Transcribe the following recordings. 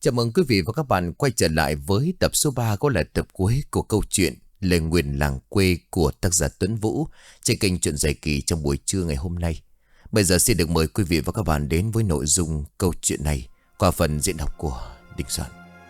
Chào mừng quý vị và các bạn quay trở lại với tập số 3, có là tập cuối của câu chuyện Lời Nguyền Làng Quê của tác giả Tuấn Vũ trên kênh Chuyện Dài Kỳ trong buổi trưa ngày hôm nay. Bây giờ xin được mời quý vị và các bạn đến với nội dung câu chuyện này qua phần diễn đọc của Đình Soạn.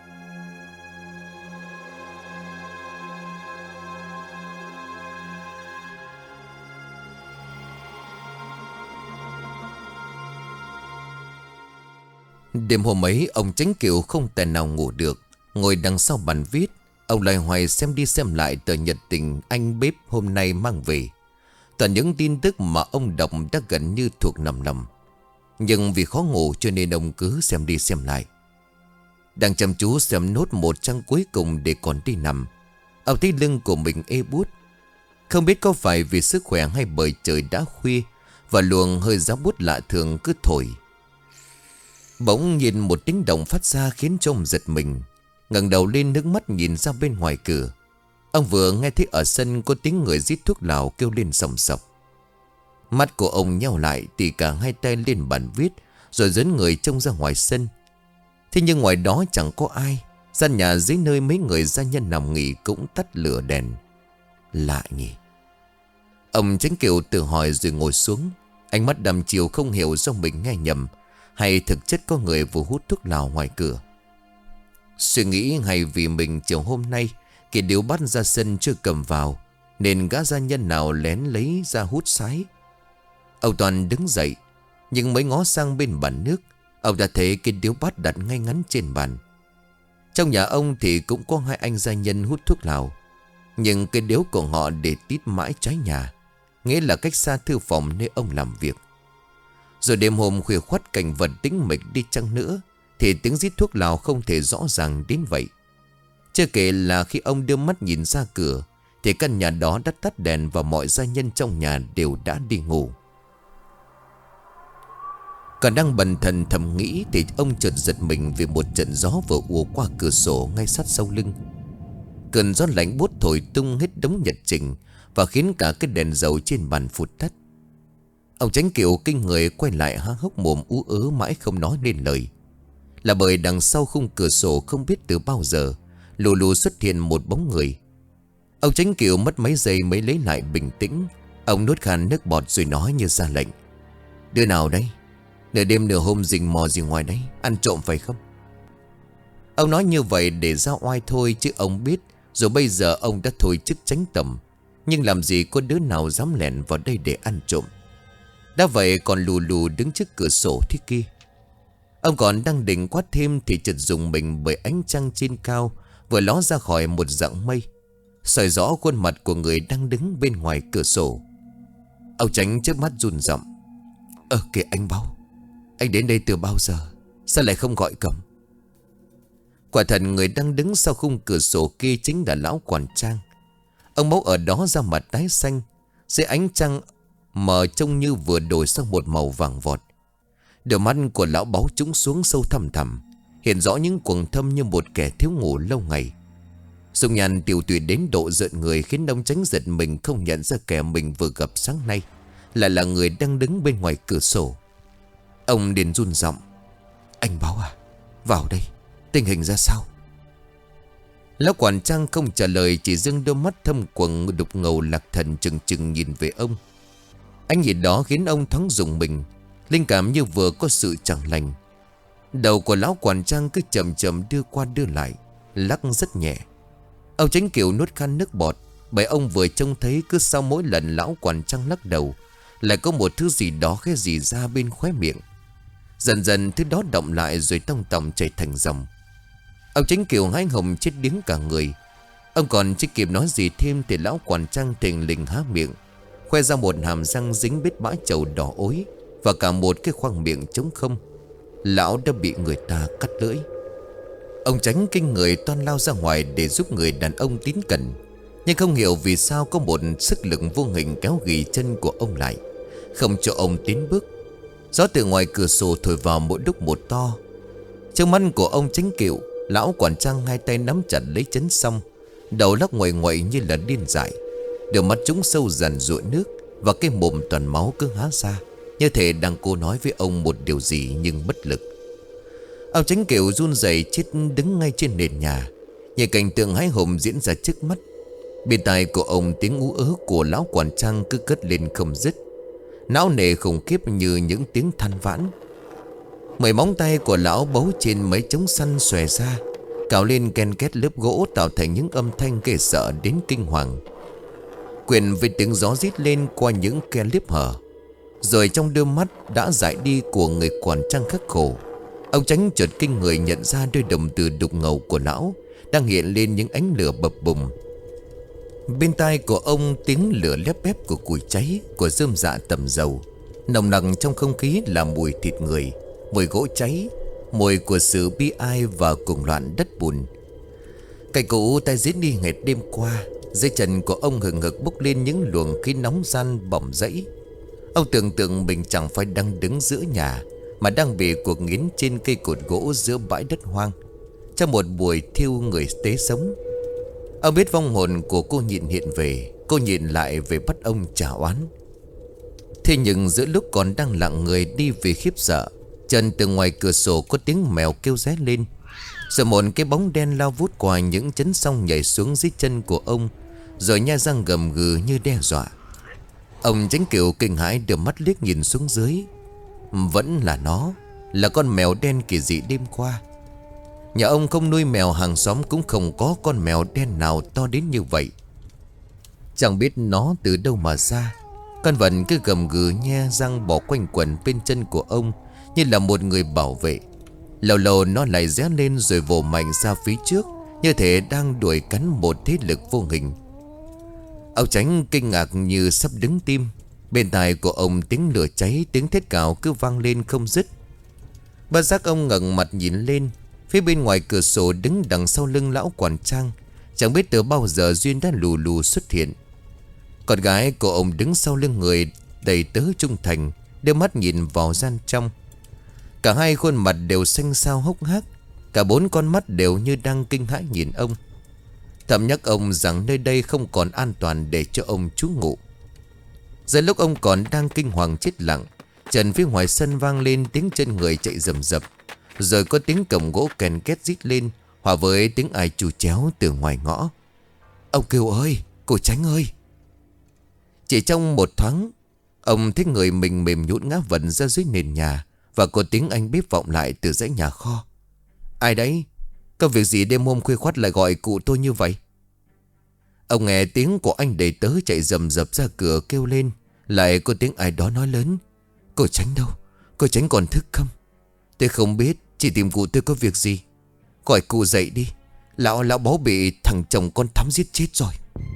Đêm hôm ấy, ông Chánh Kiều không tài nào ngủ được. Ngồi đằng sau bàn viết, ông loay hoay xem đi xem lại tờ nhật tình anh bếp hôm nay mang về. Toàn những tin tức mà ông đọc đã gần như thuộc nằm nằm. Nhưng vì khó ngủ cho nên ông cứ xem đi xem lại. Đang chăm chú xem nốt một trang cuối cùng để còn đi nằm, ông thấy lưng của mình ê buốt. Không biết có phải vì sức khỏe hay bởi trời đã khuya và luồng hơi giá buốt lạ thường cứ thổi. Bỗng nhìn một tiếng động phát ra khiến cho ông giật mình. Ngẩng đầu lên, nước mắt nhìn ra bên ngoài cửa. Ông vừa nghe thấy ở sân có tiếng người rít thuốc lào kêu lên sầm sập. Mắt của ông nheo lại thì cả hai tay lên bàn viết, rồi dẫn người trông ra ngoài sân. Thế nhưng ngoài đó chẳng có ai. Gian nhà dưới nơi mấy người gia nhân nằm nghỉ cũng tắt lửa đèn. Lạ nhỉ. Ông Chánh Kiều tự hỏi rồi ngồi xuống. Ánh mắt đăm chiều không hiểu do mình nghe nhầm hay thực chất có người vừa hút thuốc lào ngoài cửa. Suy nghĩ hay vì mình chiều hôm nay cái điếu bắt ra sân chưa cầm vào, nên gã gia nhân nào lén lấy ra hút sái. Ông Toàn đứng dậy, nhưng mới ngó sang bên bàn nước, ông đã thấy cái điếu bát đặt ngay ngắn trên bàn. Trong nhà ông thì cũng có hai anh gia nhân hút thuốc lào, nhưng cái điếu của họ để tít mãi trái nhà, nghĩa là cách xa thư phòng nơi ông làm việc. Rồi đêm hôm khuya khoắt cảnh vật tĩnh mịch đi chăng nữa thì tiếng rít thuốc lào không thể rõ ràng đến vậy. Chưa kể là khi ông đưa mắt nhìn ra cửa thì căn nhà đó đã tắt đèn và mọi gia nhân trong nhà đều đã đi ngủ. Còn đang bần thần thầm nghĩ thì ông chợt giật mình vì một trận gió vừa ùa qua cửa sổ ngay sát sau lưng. Cơn gió lạnh buốt thổi tung hết đống nhật trình và khiến cả cái đèn dầu trên bàn phụt tắt. Ông Chánh Kiều kinh người quay lại há hốc mồm ú ớ mãi không nói nên lời. Là bởi đằng sau khung cửa sổ không biết từ bao giờ lù lù xuất hiện một bóng người. Ông Chánh Kiều mất mấy giây mới lấy lại bình tĩnh. Ông nuốt khan nước bọt rồi nói như ra lệnh: "Đứa nào đấy? Nửa đêm nửa hôm rình mò gì ngoài đấy? Ăn trộm phải không?" Ông nói như vậy để ra oai thôi, chứ ông biết rồi bây giờ ông đã thôi chức chánh tầm. Nhưng làm gì có đứa nào dám lẻn vào đây để ăn trộm. Đã vậy còn lù lù đứng trước cửa sổ thế kia. Ông còn đang định quát thêm thì chợt rùng mình bởi ánh trăng trên cao vừa ló ra khỏi một dặng mây, soi rõ khuôn mặt của người đang đứng bên ngoài cửa sổ. Ông Chánh chớp mắt run rẩy: Kìa anh Báo, anh đến đây từ bao giờ? Sao lại không gọi cầm?" Quả thật người đang đứng sau khung cửa sổ kia chính là lão quản trang. Ông Báo ở đó da mặt tái xanh, dưới ánh trăng mờ trông như vừa đổi sang một màu vàng vọt. Đôi mắt của lão Báo trũng xuống sâu thẳm thẳm, hiện rõ những quầng thâm như một kẻ thiếu ngủ lâu ngày. Dung nhan tiều tụy đến độ rợn người khiến ông Chánh giật mình không nhận ra kẻ mình vừa gặp sáng nay lại là người đang đứng bên ngoài cửa sổ. Ông liền run giọng: "Anh Báo à, vào đây, tình hình ra sao?" Lão quản trang không trả lời, chỉ dâng đôi mắt thâm quầng đục ngầu lạc thần chừng chừng nhìn về ông. Ánh nhìn đó khiến ông thoáng rùng mình, linh cảm như vừa có sự chẳng lành. Đầu của lão quản trang cứ chậm chậm đưa qua đưa lại, lắc rất nhẹ. Ông Chánh Kiều nuốt khan nước bọt, bởi ông vừa trông thấy cứ sau mỗi lần lão quản trang lắc đầu lại có một thứ gì đó khẽ rỉ ra bên khóe miệng. Dần dần thứ đó động lại rồi tông tòng chảy thành dòng. Ông Chánh Kiều hái hồng chết điếng cả người. Ông còn chưa kịp nói gì thêm thì lão quản trang thình lình há miệng, khoe ra một hàm răng dính bết bã trầu đỏ ối và cả một cái khoang miệng trống không. Lão đã bị người ta cắt lưỡi. Ông Chánh kinh người toan lao ra ngoài để giúp người đàn ông tín cẩn, nhưng không hiểu vì sao có một sức lực vô hình kéo ghì chân của ông lại, không cho ông tiến bước. Gió từ ngoài cửa sổ thổi vào mỗi lúc một to. Trong mắt của ông Chánh Kiều, lão quản trang hai tay nắm chặt lấy chấn song, đầu lắc ngoại ngoại như là điên dại. Đôi mắt trũng sâu dần rụa nước và cái mồm toàn máu cứ há ra, như thể đang cố nói với ông một điều gì nhưng bất lực. Ông Chánh Kiều run rẩy chết đứng ngay trên nền nhà, nhìn cảnh tượng hãi hùng diễn ra trước mắt. Bên tai của ông tiếng ú ớ của lão quản trang cứ cất lên không dứt, não nề khủng khiếp như những tiếng than vãn. 10 móng tay của lão bấu trên mấy trống săn xòe ra, cào lên ken két lớp gỗ, tạo thành những âm thanh ghê sợ đến kinh hoàng. Quyền với tiếng gió rít lên qua những khe liếp hở, rồi trong đôi mắt đã dại đi của người quản trang khắc khổ, ông Chánh chợt kinh người nhận ra đôi đồng tử đục ngầu của lão đang hiện lên những ánh lửa bập bùng. Bên tai của ông tiếng lửa lép bép của củi cháy, của rơm rạ tầm dầu. Nồng nặc trong không khí là mùi thịt người, mùi gỗ cháy, mùi của sự bi ai và cuồng loạn đất bùn. Cảnh cũ tai diễn đi nghẹt đêm qua, dưới chân của ông hừng hực bốc lên những luồng khí nóng gian bỏng rẫy. Ông tưởng tượng mình chẳng phải đang đứng giữa nhà, mà đang bị cuộc nghiến trên cây cột gỗ giữa bãi đất hoang, trong một buổi thiêu người tế sống. Ông biết vong hồn của cô nhịn hiện về, cô nhịn lại về bắt ông trả oán. Thế nhưng giữa lúc còn đang lặng người đi vì khiếp sợ, trần từ ngoài cửa sổ có tiếng mèo kêu ré lên, rồi một cái bóng đen lao vút qua những chấn song nhảy xuống dưới chân của ông, rồi nhe răng gầm gừ như đe dọa. Ông Chánh Kiều kinh hãi đưa mắt liếc nhìn xuống dưới. Vẫn là nó, là con mèo đen kỳ dị đêm qua. Nhà ông không nuôi mèo, hàng xóm cũng không có con mèo đen nào to đến như vậy. Chẳng biết nó từ đâu mà ra. Con vật cứ gầm gừ nhe răng bỏ quanh quẩn bên chân của ông, như là một người bảo vệ. Lâu lâu nó lại ré lên rồi vồ mạnh ra phía trước, như thể đang đuổi cắn một thế lực vô hình. Ông Chánh kinh ngạc như sắp đứng tim. Bên tai của ông tiếng lửa cháy, tiếng thét cào cứ vang lên không dứt. Bất giác ông ngẩng mặt nhìn lên. Phía bên ngoài cửa sổ đứng đằng sau lưng lão quản trang, chẳng biết từ bao giờ Duyên đã lù lù xuất hiện. Con gái của ông đứng sau lưng người đầy tớ trung thành, đưa mắt nhìn vào gian trong. Cả hai khuôn mặt đều xanh xao hốc hác, cả 4 con mắt đều như đang kinh hãi nhìn ông, thầm nhắc ông rằng nơi đây không còn an toàn để cho ông trú ngụ. Giờ lúc ông còn đang kinh hoàng chết lặng, trần phía ngoài sân vang lên tiếng chân người chạy rầm rập, rồi có tiếng cổng gỗ kèn két rít lên, hòa với tiếng ai chù chéo từ ngoài ngõ. Ông Kiều ơi, cô Chánh ơi! Chỉ trong một thoáng, ông thấy người mình mềm nhũn ngã vật ra dưới nền nhà, và có tiếng anh bếp vọng lại từ dãy nhà kho. Ai đấy? Có việc gì đêm hôm khuya khoắt lại gọi cụ tôi như vậy? Ông nghe tiếng của anh đầy tớ chạy rầm rập ra cửa kêu lên. Lại có tiếng ai đó nói lớn. Cô Chánh đâu? Cô Chánh còn thức không? Tôi không biết, chỉ tìm cụ tôi có việc gì. Gọi cụ dậy đi. Lão báu bị thằng chồng con Thắm giết chết rồi.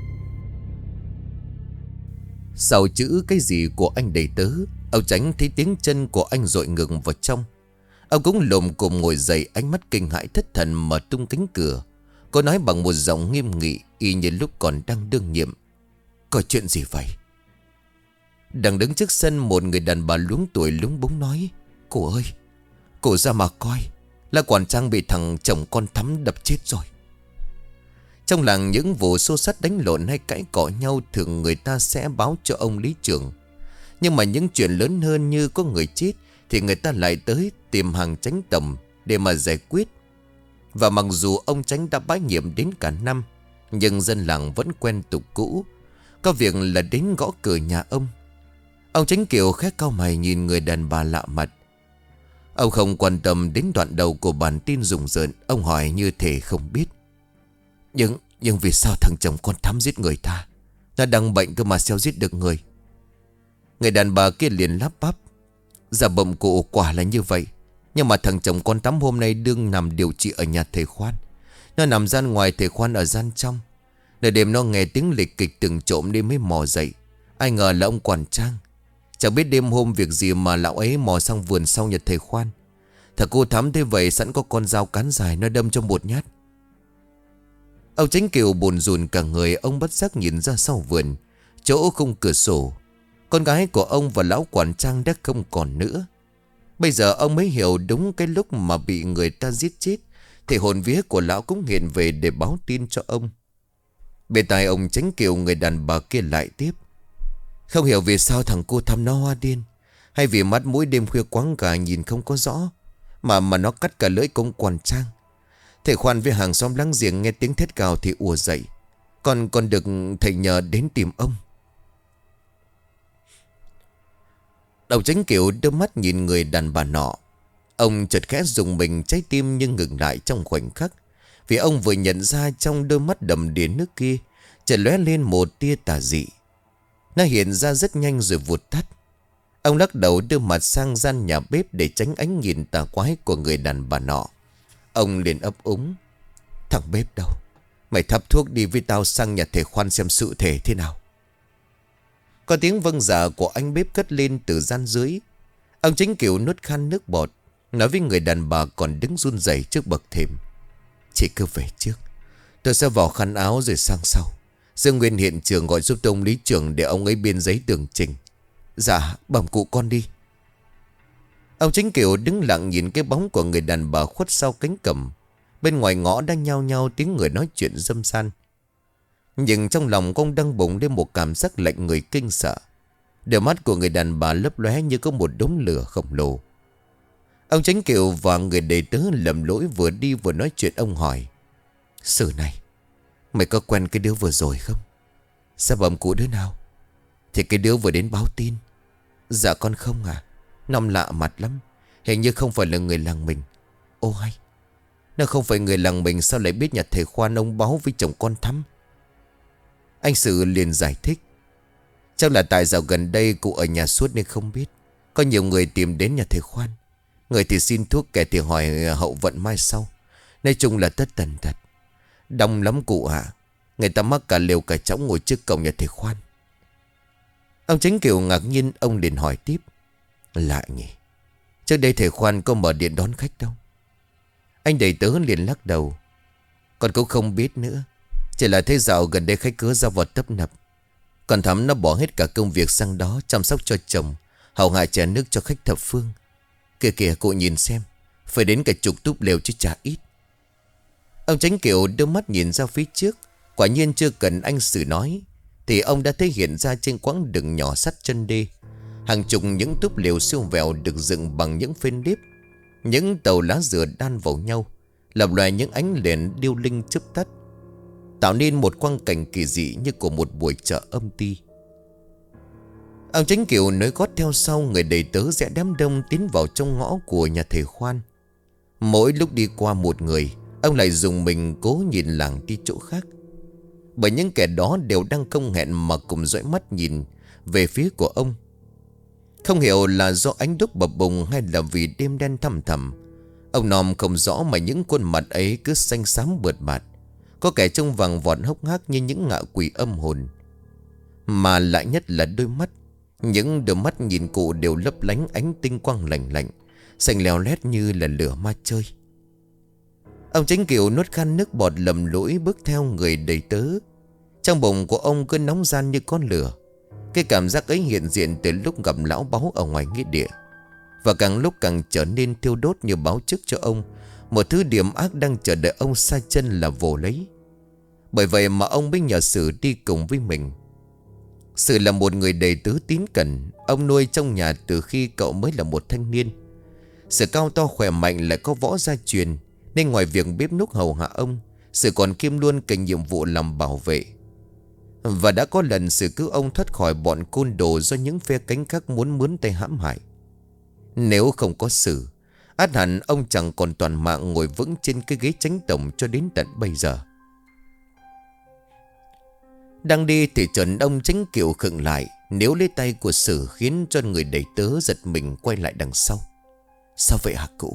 Sau chữ cái gì của anh đầy tớ, ông Chánh thấy tiếng chân của anh dội ngược vào trong. Ông cũng lồm cồm ngồi dậy, ánh mắt kinh hãi thất thần mở tung cánh cửa. Cô nói bằng một giọng nghiêm nghị, y như lúc còn đang đương nhiệm. Có chuyện gì vậy? Đang đứng trước sân, một người đàn bà luống tuổi luống búng nói. Cô ơi, cô ra mà coi, là quản trang bị thằng chồng con Thắm đập chết rồi. Trong làng những vụ xô xát đánh lộn hay cãi cọ nhau thường người ta sẽ báo cho ông lý trưởng. Nhưng mà những chuyện lớn hơn như có người chết thì người ta lại tới tìm hàng Chánh tầm để mà giải quyết. Và mặc dù ông Chánh đã bái nhiệm đến cả năm, nhưng dân làng vẫn quen tục cũ. Có việc là đến gõ cửa nhà ông. Ông Chánh Kiều khẽ cau mày nhìn người đàn bà lạ mặt. Ông không quan tâm đến đoạn đầu của bản tin rùng rợn. Ông hỏi như thể không biết. Nhưng vì sao thằng chồng con Thắm giết người ta? Nó đang bệnh cơ mà sao giết được người? Người đàn bà kia liền lắp bắp. Dạ bẩm cụ, quả là như vậy. Nhưng mà thằng chồng con Thắm hôm nay đương nằm điều trị ở nhà thầy Khoan. Nó nằm gian ngoài, thầy Khoan ở gian trong. Nửa đêm nó nghe tiếng lịch kịch từng trộm nên mới mò dậy. Ai ngờ là ông quản trang. Chẳng biết đêm hôm việc gì mà lão ấy mò sang vườn sau nhà thầy Khoan. Thằng cô Thắm thế vậy sẵn có con dao cán dài, nó đâm cho một nhát. Ông Chánh Kiều buồn rùn cả người. Ông bất giác nhìn ra sau vườn, chỗ khung cửa sổ. Con gái của ông và lão quản trang đã không còn nữa. Bây giờ ông mới hiểu đúng cái lúc mà bị người ta giết chết thì hồn vía của lão cũng hiện về để báo tin cho ông. Bên tai ông Chánh Kiều, người đàn bà kia lại tiếp. Không hiểu vì sao thằng cô Thắm nó hoa điên, hay vì mắt mũi đêm khuya quáng gà nhìn không có rõ, Mà nó cắt cả lưỡi công quan trang. Thầy Khoan với hàng xóm láng giềng nghe tiếng thét gào thì ùa dậy. Còn được thầy nhờ đến tìm ông. Đầu Chánh Kiểu đưa mắt nhìn người đàn bà nọ. Ông chợt khẽ rùng mình, trái tim nhưng ngừng lại trong khoảnh khắc. Vì ông vừa nhận ra trong đôi mắt đầm đìa nước kia chợt lóe lên một tia tà dị. Nó hiện ra rất nhanh rồi vụt tắt. Ông lắc đầu đưa mặt sang gian nhà bếp để tránh ánh nhìn tà quái của người đàn bà nọ. Ông liền ấp úng. Thằng bếp đâu? Mày thắp thuốc đi với tao sang nhà thầy Khoan xem sự thể thế nào. Có tiếng vâng dạ của anh bếp cất lên từ gian dưới. Ông Chánh Kiểu nuốt khan nước bọt, nói với người đàn bà còn đứng run rẩy trước bậc thềm. Chị cứ về trước, tôi sẽ vào khăn áo rồi sang sau. Dương Nguyên hiện trường gọi giúp ông lý trưởng để ông ấy biên giấy tường trình. Dạ, bẩm cụ con đi. Ông Chánh Kiểu đứng lặng nhìn cái bóng của người đàn bà khuất sau cánh cẩm. Bên ngoài ngõ đang nhao nhao tiếng người nói chuyện râm ran. Nhưng trong lòng ông đang bùng lên một cảm giác lạnh người kinh sợ. Đôi mắt của người đàn bà lấp lóe như có một đống lửa khổng lồ. Ông Chánh Kiểu và người đầy tớ lầm lỗi vừa đi vừa nói chuyện. Ông hỏi: Sử này, mày có quen cái đứa vừa rồi không? Sao bẩm cụ đứa nào? Thì cái đứa vừa đến báo tin. Dạ con không à. Nó lạ mặt lắm. Hình như không phải là người làng mình. Ô hay, nó không phải người làng mình sao lại biết nhà thầy Khoan ông báo với chồng con Thắm? Anh Sử liền giải thích: Chắc là tại dạo gần đây cụ ở nhà suốt nên không biết. Có nhiều người tìm đến nhà thầy Khoan. Người thì xin thuốc, kẻ thì hỏi hậu vận mai sau. Nói chung là tất tần tật. Đông lắm cụ ạ. Người ta mắc cả lều cả chõng ngồi trước cổng nhà thầy Khoan. Ông Chánh Kiểu ngạc nhiên. Ông liền hỏi tiếp: Lạ nhỉ, trước đây thầy Khoan có mở điện đón khách đâu? Anh đầy tớ liền lắc đầu: Con cũng không biết nữa. Chỉ là thấy dạo gần đây khách cứ ra vào tấp nập. Còn Thắm nó bỏ hết cả công việc sang đó chăm sóc cho chồng, hầu hạ trà nước cho khách thập phương. Kìa kìa cụ nhìn xem, phải đến cả chục túp lều chứ chả ít. Ông Chánh Kiểu đưa mắt nhìn ra phía trước. Quả nhiên chưa cần anh Sử nói thì ông đã thấy hiện ra trên quãng đường nhỏ sắt chân đê hàng chục những túp lều siêu vẹo được dựng bằng những phên nếp. Những tàu lá dừa đan vào nhau, lập loè những ánh đèn điêu linh chớp tắt, tạo nên một quang cảnh kỳ dị như của một buổi chợ âm ty. Ông Chánh Kiểu nối gót theo sau người đầy tớ rẽ đám đông tiến vào trong ngõ của nhà thầy Khoan. Mỗi lúc đi qua một người, ông lại dùng mình cố nhìn làng đi chỗ khác. Bởi những kẻ đó đều đang công hẹn mà cùng dõi mắt nhìn về phía của ông. Không hiểu là do ánh đuốc bập bùng hay là vì đêm đen thăm thẳm. Ông Nòm không rõ mà những khuôn mặt ấy cứ xanh xám bượt bạt. Có kẻ trông vàng vọt hốc hác như những ngạ quỷ âm hồn. Mà lạ nhất là đôi mắt. Những đôi mắt nhìn cụ đều lấp lánh ánh tinh quang lạnh lạnh, xanh leo lét như là lửa ma chơi. Ông Chánh Kiểu nuốt khan nước bọt lầm lũi bước theo người đầy tớ. Trong bụng của ông cứ nóng ran như con lửa. Cái cảm giác ấy hiện diện từ lúc gặp lão báu ở ngoài nghĩa địa, và càng lúc càng trở nên thiêu đốt như báo trước cho ông một thứ điểm ác đang chờ đợi ông sa chân là vồ lấy. Bởi vậy mà ông mới nhờ Sử đi cùng với mình. Sử là một người đầy tớ tín cẩn. Ông nuôi trong nhà từ khi cậu mới là một thanh niên. Sử cao to khỏe mạnh lại có võ gia truyền, nên ngoài việc bếp núc hầu hạ ông, Sử còn kiêm luôn cả nhiệm vụ làm bảo vệ. Và đã có lần Sử cứu ông thoát khỏi bọn côn đồ do những phe cánh khác muốn mướn tay hãm hại. Nếu không có Sử, ắt hẳn ông chẳng còn toàn mạng ngồi vững trên cái ghế chánh tổng cho đến tận bây giờ. Đang đi thì trần ông Chánh Kiểu khựng lại, níu lấy tay của Sử khiến cho người đầy tớ giật mình quay lại đằng sau. Sao vậy hả cụ?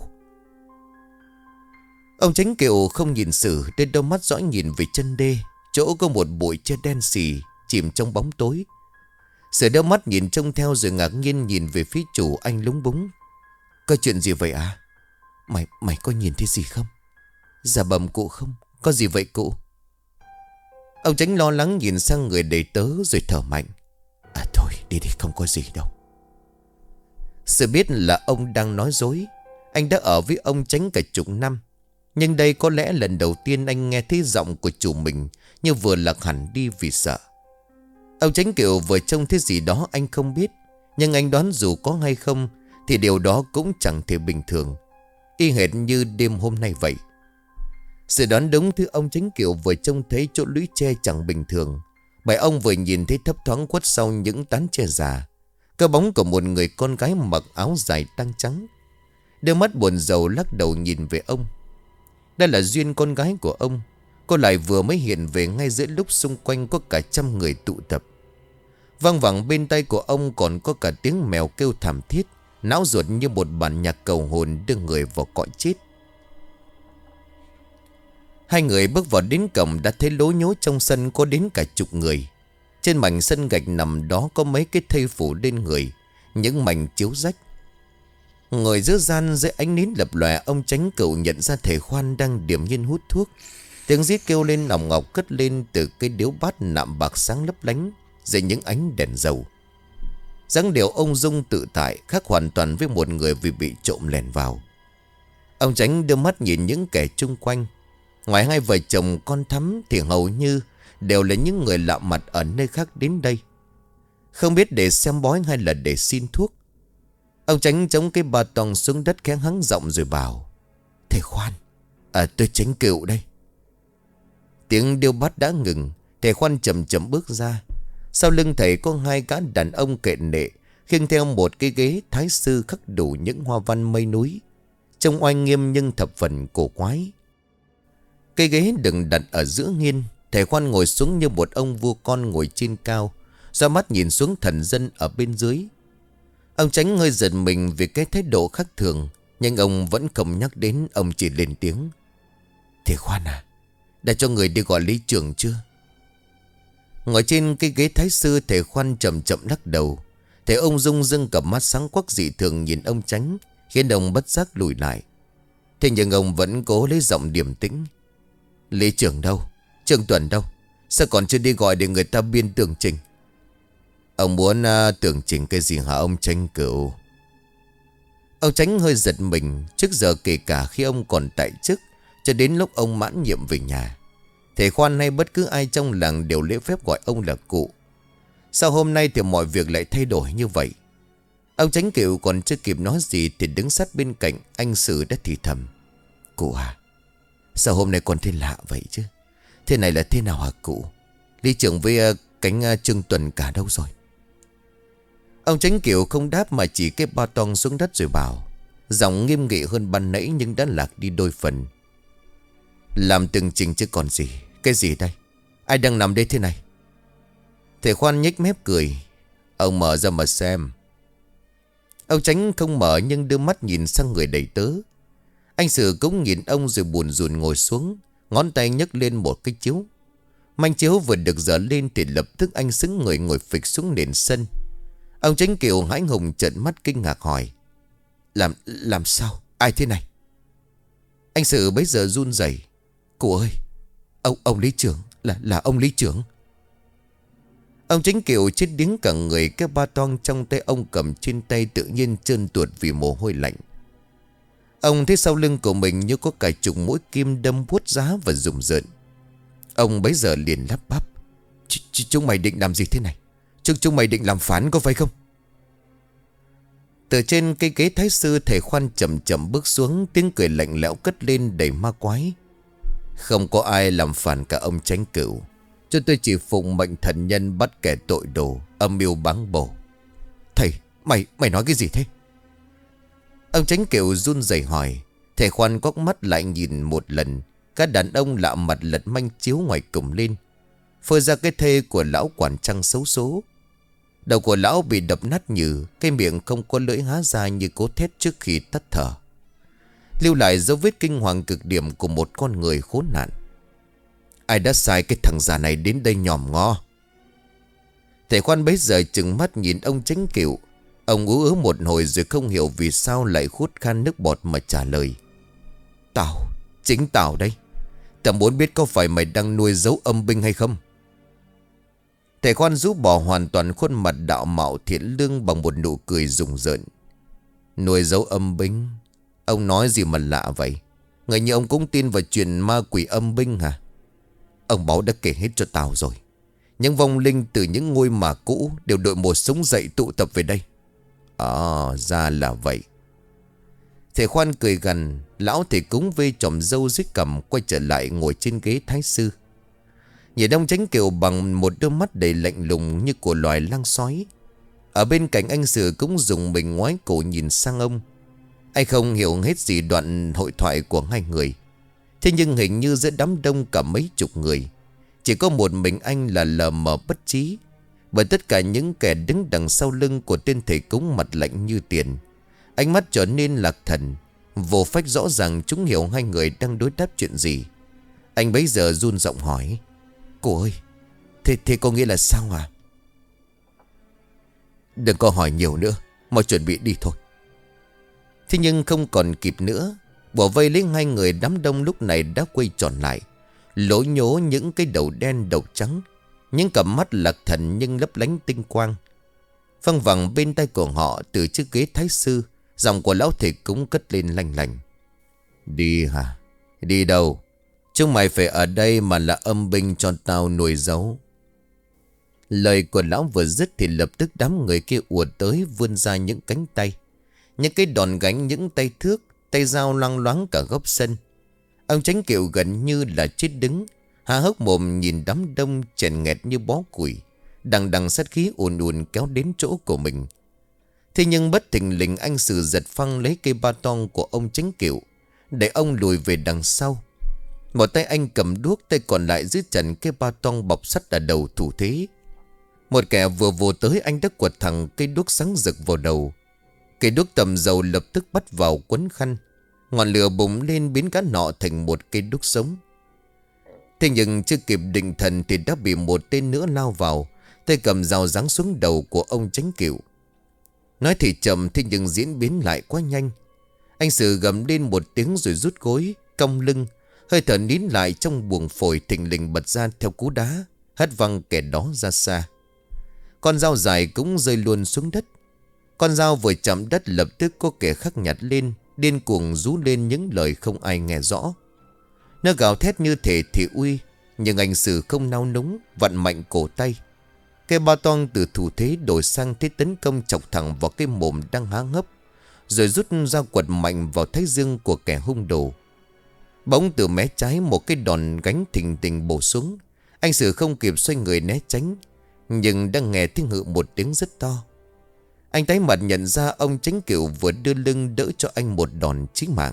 Ông Chánh Kiểu không nhìn Sử, đến đôi mắt dõi nhìn về chân đê, chỗ có một bụi tre đen xì chìm trong bóng tối. Sử đôi mắt nhìn trông theo rồi ngạc nhiên nhìn về phía chủ. Anh lúng búng: Có chuyện gì vậy à? Mày có nhìn thấy gì không? Dạ bẩm cụ không. Có gì vậy cụ? Ông Chánh lo lắng nhìn sang người đầy tớ rồi thở mạnh: Thôi đi đi, không có gì đâu. Sử biết là ông đang nói dối. Anh đã ở với ông Chánh cả chục năm, nhưng đây có lẽ lần đầu tiên anh nghe thấy giọng của chủ mình như vừa lạc hẳn đi vì sợ. Ông Chánh Kiểu vừa trông thấy gì đó anh không biết, nhưng anh đoán dù có hay không thì điều đó cũng chẳng thể bình thường. y hệt như đêm hôm nay vậy. Sự đoán đúng thứ ông Chánh Kiệu vừa trông thấy chỗ lũy tre chẳng bình thường. Bởi ông vừa nhìn thấy thấp thoáng khuất sau những tán tre già cái bóng của một người con gái mặc áo dài tang trắng. Đôi mắt buồn rầu lắc đầu nhìn về ông. Đây là Duyên, con gái của ông. Cô lại vừa mới hiện về ngay giữa lúc xung quanh có cả trăm người tụ tập. Văng vẳng bên tay của ông còn có cả tiếng mèo kêu thảm thiết, não ruột như một bản nhạc cầu hồn đưa người vào cõi chết. Hai người bước vào đến cổng đã thấy lố nhố trong sân có đến cả chục người. Trên mảnh sân gạch nằm đó có mấy cái thây phủ lên người, những mảnh chiếu rách. Ngồi giữa gian dưới ánh nến lập lòe, ông Chánh Cửu nhận ra thầy Khoan đang điềm nhiên hút thuốc. Tiếng rít kêu lên nòng ngọc cất lên từ cái điếu bát nạm bạc sáng lấp lánh dưới những ánh đèn dầu. Dáng điệu ông dung tự tại, khác hoàn toàn với một người vì bị trộm lẻn vào. Ông Chánh đưa mắt nhìn những kẻ chung quanh. Ngoài hai vợ chồng con Thắm thì hầu như đều là những người lạ mặt ở nơi khác đến đây, không biết để xem bói hay là để xin thuốc. Ông Chánh chống cái ba tong xuống đất khẽ hắng giọng rồi bảo: "Thầy Khoan, tôi Chánh Cửu đây." Tiếng điêu bát đã ngừng. Thầy Khoan chậm chậm bước ra. Sau lưng thầy có hai gã đàn ông kệ nệ khiêng theo một cái ghế thái sư khắc đủ những hoa văn mây núi, trông oai nghiêm nhưng thập phần cổ quái. Cây ghế đừng đặt ở giữa nghiên. Thầy Khoan ngồi xuống như một ông vua con ngồi trên cao, ra mắt nhìn xuống thần dân ở bên dưới. Ông Chánh hơi giật mình vì cái thái độ khác thường, nhưng ông vẫn không nhắc đến. Ông chỉ lên tiếng: "Thầy Khoan à, đã cho người đi gọi lý trưởng chưa?" Ngồi trên cái ghế thái sư, thầy Khoan chậm chậm lắc đầu. Thầy ông Dung dưng cặp mắt sáng quắc dị thường nhìn ông Chánh, khiến ông bất giác lùi lại. Thế nhưng ông vẫn cố lấy giọng điềm tĩnh: "Lý trưởng đâu? Trương Tuần đâu? Sao còn chưa đi gọi để người ta biên tường trình?" "Ông muốn tường trình cái gì hả ông Chánh Cửu?" Ông Chánh hơi giật mình. Trước giờ kể cả khi ông còn tại chức cho đến lúc ông mãn nhiệm về nhà, thầy Khoan hay bất cứ ai trong làng đều lễ phép gọi ông là cụ. Sao hôm nay thì mọi việc lại thay đổi như vậy? Ông Chánh Cửu còn chưa kịp nói gì thì đứng sát bên cạnh anh Sử đã thì thầm: "Cụ à, sao hôm nay con thấy lạ vậy chứ? Thế này là thế nào hả cụ? Lý trưởng với cánh Trương Tuần cả đâu rồi?" Ông Chánh Cửu không đáp mà chỉ cái ba toang xuống đất rồi bảo, giọng nghiêm nghị hơn ban nãy nhưng đã lạc đi đôi phần: "Làm từng trình chứ còn gì. Cái gì đây? Ai đang nằm đây thế này?" Thầy Khoan nhếch mép cười: "Ông mở ra mà xem." Ông Chánh không mở nhưng đưa mắt nhìn sang người đầy tớ. Anh Sử cũng nhìn ông rồi buồn rùn ngồi xuống, ngón tay nhấc lên một cái chiếu. Manh chiếu vừa được dở lên thì lập tức anh xứng người ngồi phịch xuống nền sân. Ông Chánh Kiều hãi hùng trợn mắt kinh ngạc hỏi: Làm sao? Ai thế này?" Anh Sử bấy giờ run rẩy: "Cụ ơi, ông lý trưởng, là ông lý trưởng." Ông Chánh Kiều chết điếng cả người. Cái ba toang trong tay ông cầm trên tay tự nhiên trơn tuột vì mồ hôi lạnh. Ông thấy sau lưng của mình như có cả chục mũi kim đâm buốt giá và rùng rợn. Ông bấy giờ liền lắp bắp: Chúng mày định làm gì thế này? Chúng mày định làm phản có phải không?" Từ trên cây ghế thái sư, thầy Khoan chậm chậm bước xuống. Tiếng cười lạnh lẽo cất lên đầy ma quái: "Không có ai làm phản cả ông Chánh Cửu. Cho tôi chỉ phụng mệnh thần nhân bắt kẻ tội đồ, âm mưu báng bổ." "Thầy, mày nói cái gì thế?" Ông Chánh Cửu run rẩy hỏi. Thầy Khoan cóc mắt lại nhìn một lần. Các đàn ông lạ mặt lật manh chiếu ngoài cổng lên, phơi ra cái thê của lão quản trăng xấu số. Đầu của lão bị đập nát nhừ, cái miệng không có lưỡi há ra như cố thét trước khi tắt thở, lưu lại dấu vết kinh hoàng cực điểm của một con người khốn nạn. Ai đã sai cái thằng già này đến đây nhòm ngó? Thầy Khoan bấy giờ trừng mắt nhìn ông Chánh Cửu. Ông ú ớ một hồi rồi không hiểu vì sao lại hút khan nước bọt mà trả lời: Chính tao đây. Tao muốn biết có phải mày đang nuôi giấu âm binh hay không?" Thầy Khoan rũ bỏ hoàn toàn khuôn mặt đạo mạo thiện lương bằng một nụ cười rùng rợn: "Nuôi giấu âm binh? Ông nói gì mà lạ vậy? Người như ông cũng tin vào chuyện ma quỷ âm binh hả? Ông Báo đã kể hết cho tao rồi. Những vong linh từ những ngôi mả cũ đều đội một súng dậy tụ tập về đây." Ra là vậy." Thầy Khoan cười gằn: Lão thì cúng vê chòm râu dưới cằm, quay trở lại ngồi trên ghế thái sư. Nhìn ông Chánh Kiều bằng một đôi mắt đầy lạnh lùng như của loài lang sói. Ở bên cạnh anh Sử cũng dùng mình ngoái cổ nhìn sang ông. Anh không hiểu hết gì đoạn hội thoại của hai người. Thế nhưng hình như giữa đám đông cả mấy chục người, chỉ có một mình anh là lờ mờ bất trí. Bởi tất cả những kẻ đứng đằng sau lưng của tên thầy cúng mặt lạnh như tiền, ánh mắt trở nên lạc thần, vô phách rõ ràng chúng hiểu hai người đang đối đáp chuyện gì. Anh bấy giờ run giọng hỏi: "Cô ơi, thế có nghĩa là sao à?" "Đừng có hỏi nhiều nữa, mau chuẩn bị đi thôi." Thế nhưng không còn kịp nữa. Bỏ vây lấy hai người, đám đông lúc này đã quay tròn lại, lố nhố những cái đầu đen đầu trắng, những cặp mắt lạc thần nhưng lấp lánh tinh quang. Văng vẳng bên tay của họ, từ chiếc ghế thái sư, giọng của lão thầy cúng cất lên lanh lành: "Đi hả? Đi đâu? Chúng mày phải ở đây mà là âm binh cho tao nuôi giấu." Lời của lão vừa dứt thì lập tức đám người kia ùa tới, vươn ra những cánh tay, những cái đòn gánh, những tay thước, tay dao loang loáng cả góc sân. Ông Chánh Kiều gần như là chết đứng, há hốc mồm nhìn đám đông chèn nghẹt như bó củi, đằng đằng sát khí ùn ùn kéo đến chỗ của mình. Thế nhưng bất thình lình anh Sử giật phăng lấy cây ba tong của ông Chánh Kiều, để ông lùi về đằng sau. Một tay anh cầm đuốc, tay còn lại giữ chặt cây ba tong bọc sắt ở đầu thủ thế. Một kẻ vừa vồ tới, anh đã quật thẳng cây đuốc sáng rực vào đầu. Cây đuốc tầm dầu lập tức bắt vào quấn khăn, ngọn lửa bùng lên biến cả nọ thành một cây đuốc sống. Thế nhưng chưa kịp định thần thì đã bị một tên nữa lao vào, tay cầm dao giáng xuống đầu của ông Chánh Kiều. Nói thì chậm, thế nhưng diễn biến lại quá nhanh. Anh Sử gầm lên một tiếng rồi rút gối, cong lưng, hơi thở nín lại trong buồng phổi thình lình bật ra theo cú đá, hất văng kẻ đó ra xa. Con dao dài cũng rơi luôn xuống đất. Con dao vừa chạm đất lập tức có kẻ khác nhặt lên, điên cuồng rú lên những lời không ai nghe rõ. Nó gào thét như thể thị uy, nhưng anh Sử không nao núng, vặn mạnh cổ tay. Cây ba toang từ thủ thế đổi sang thế tấn công, chọc thẳng vào cái mồm đang há hấp, rồi rút ra quật mạnh vào thái dương của kẻ hung đồ. Bỗng từ mé trái một cái đòn gánh thình lình bổ xuống. Anh Sử không kịp xoay người né tránh, nhưng đang nghe tiếng hự một tiếng rất to. Anh tái mặt nhận ra ông Chánh Kiều vừa đưa lưng đỡ cho anh một đòn chí mạng.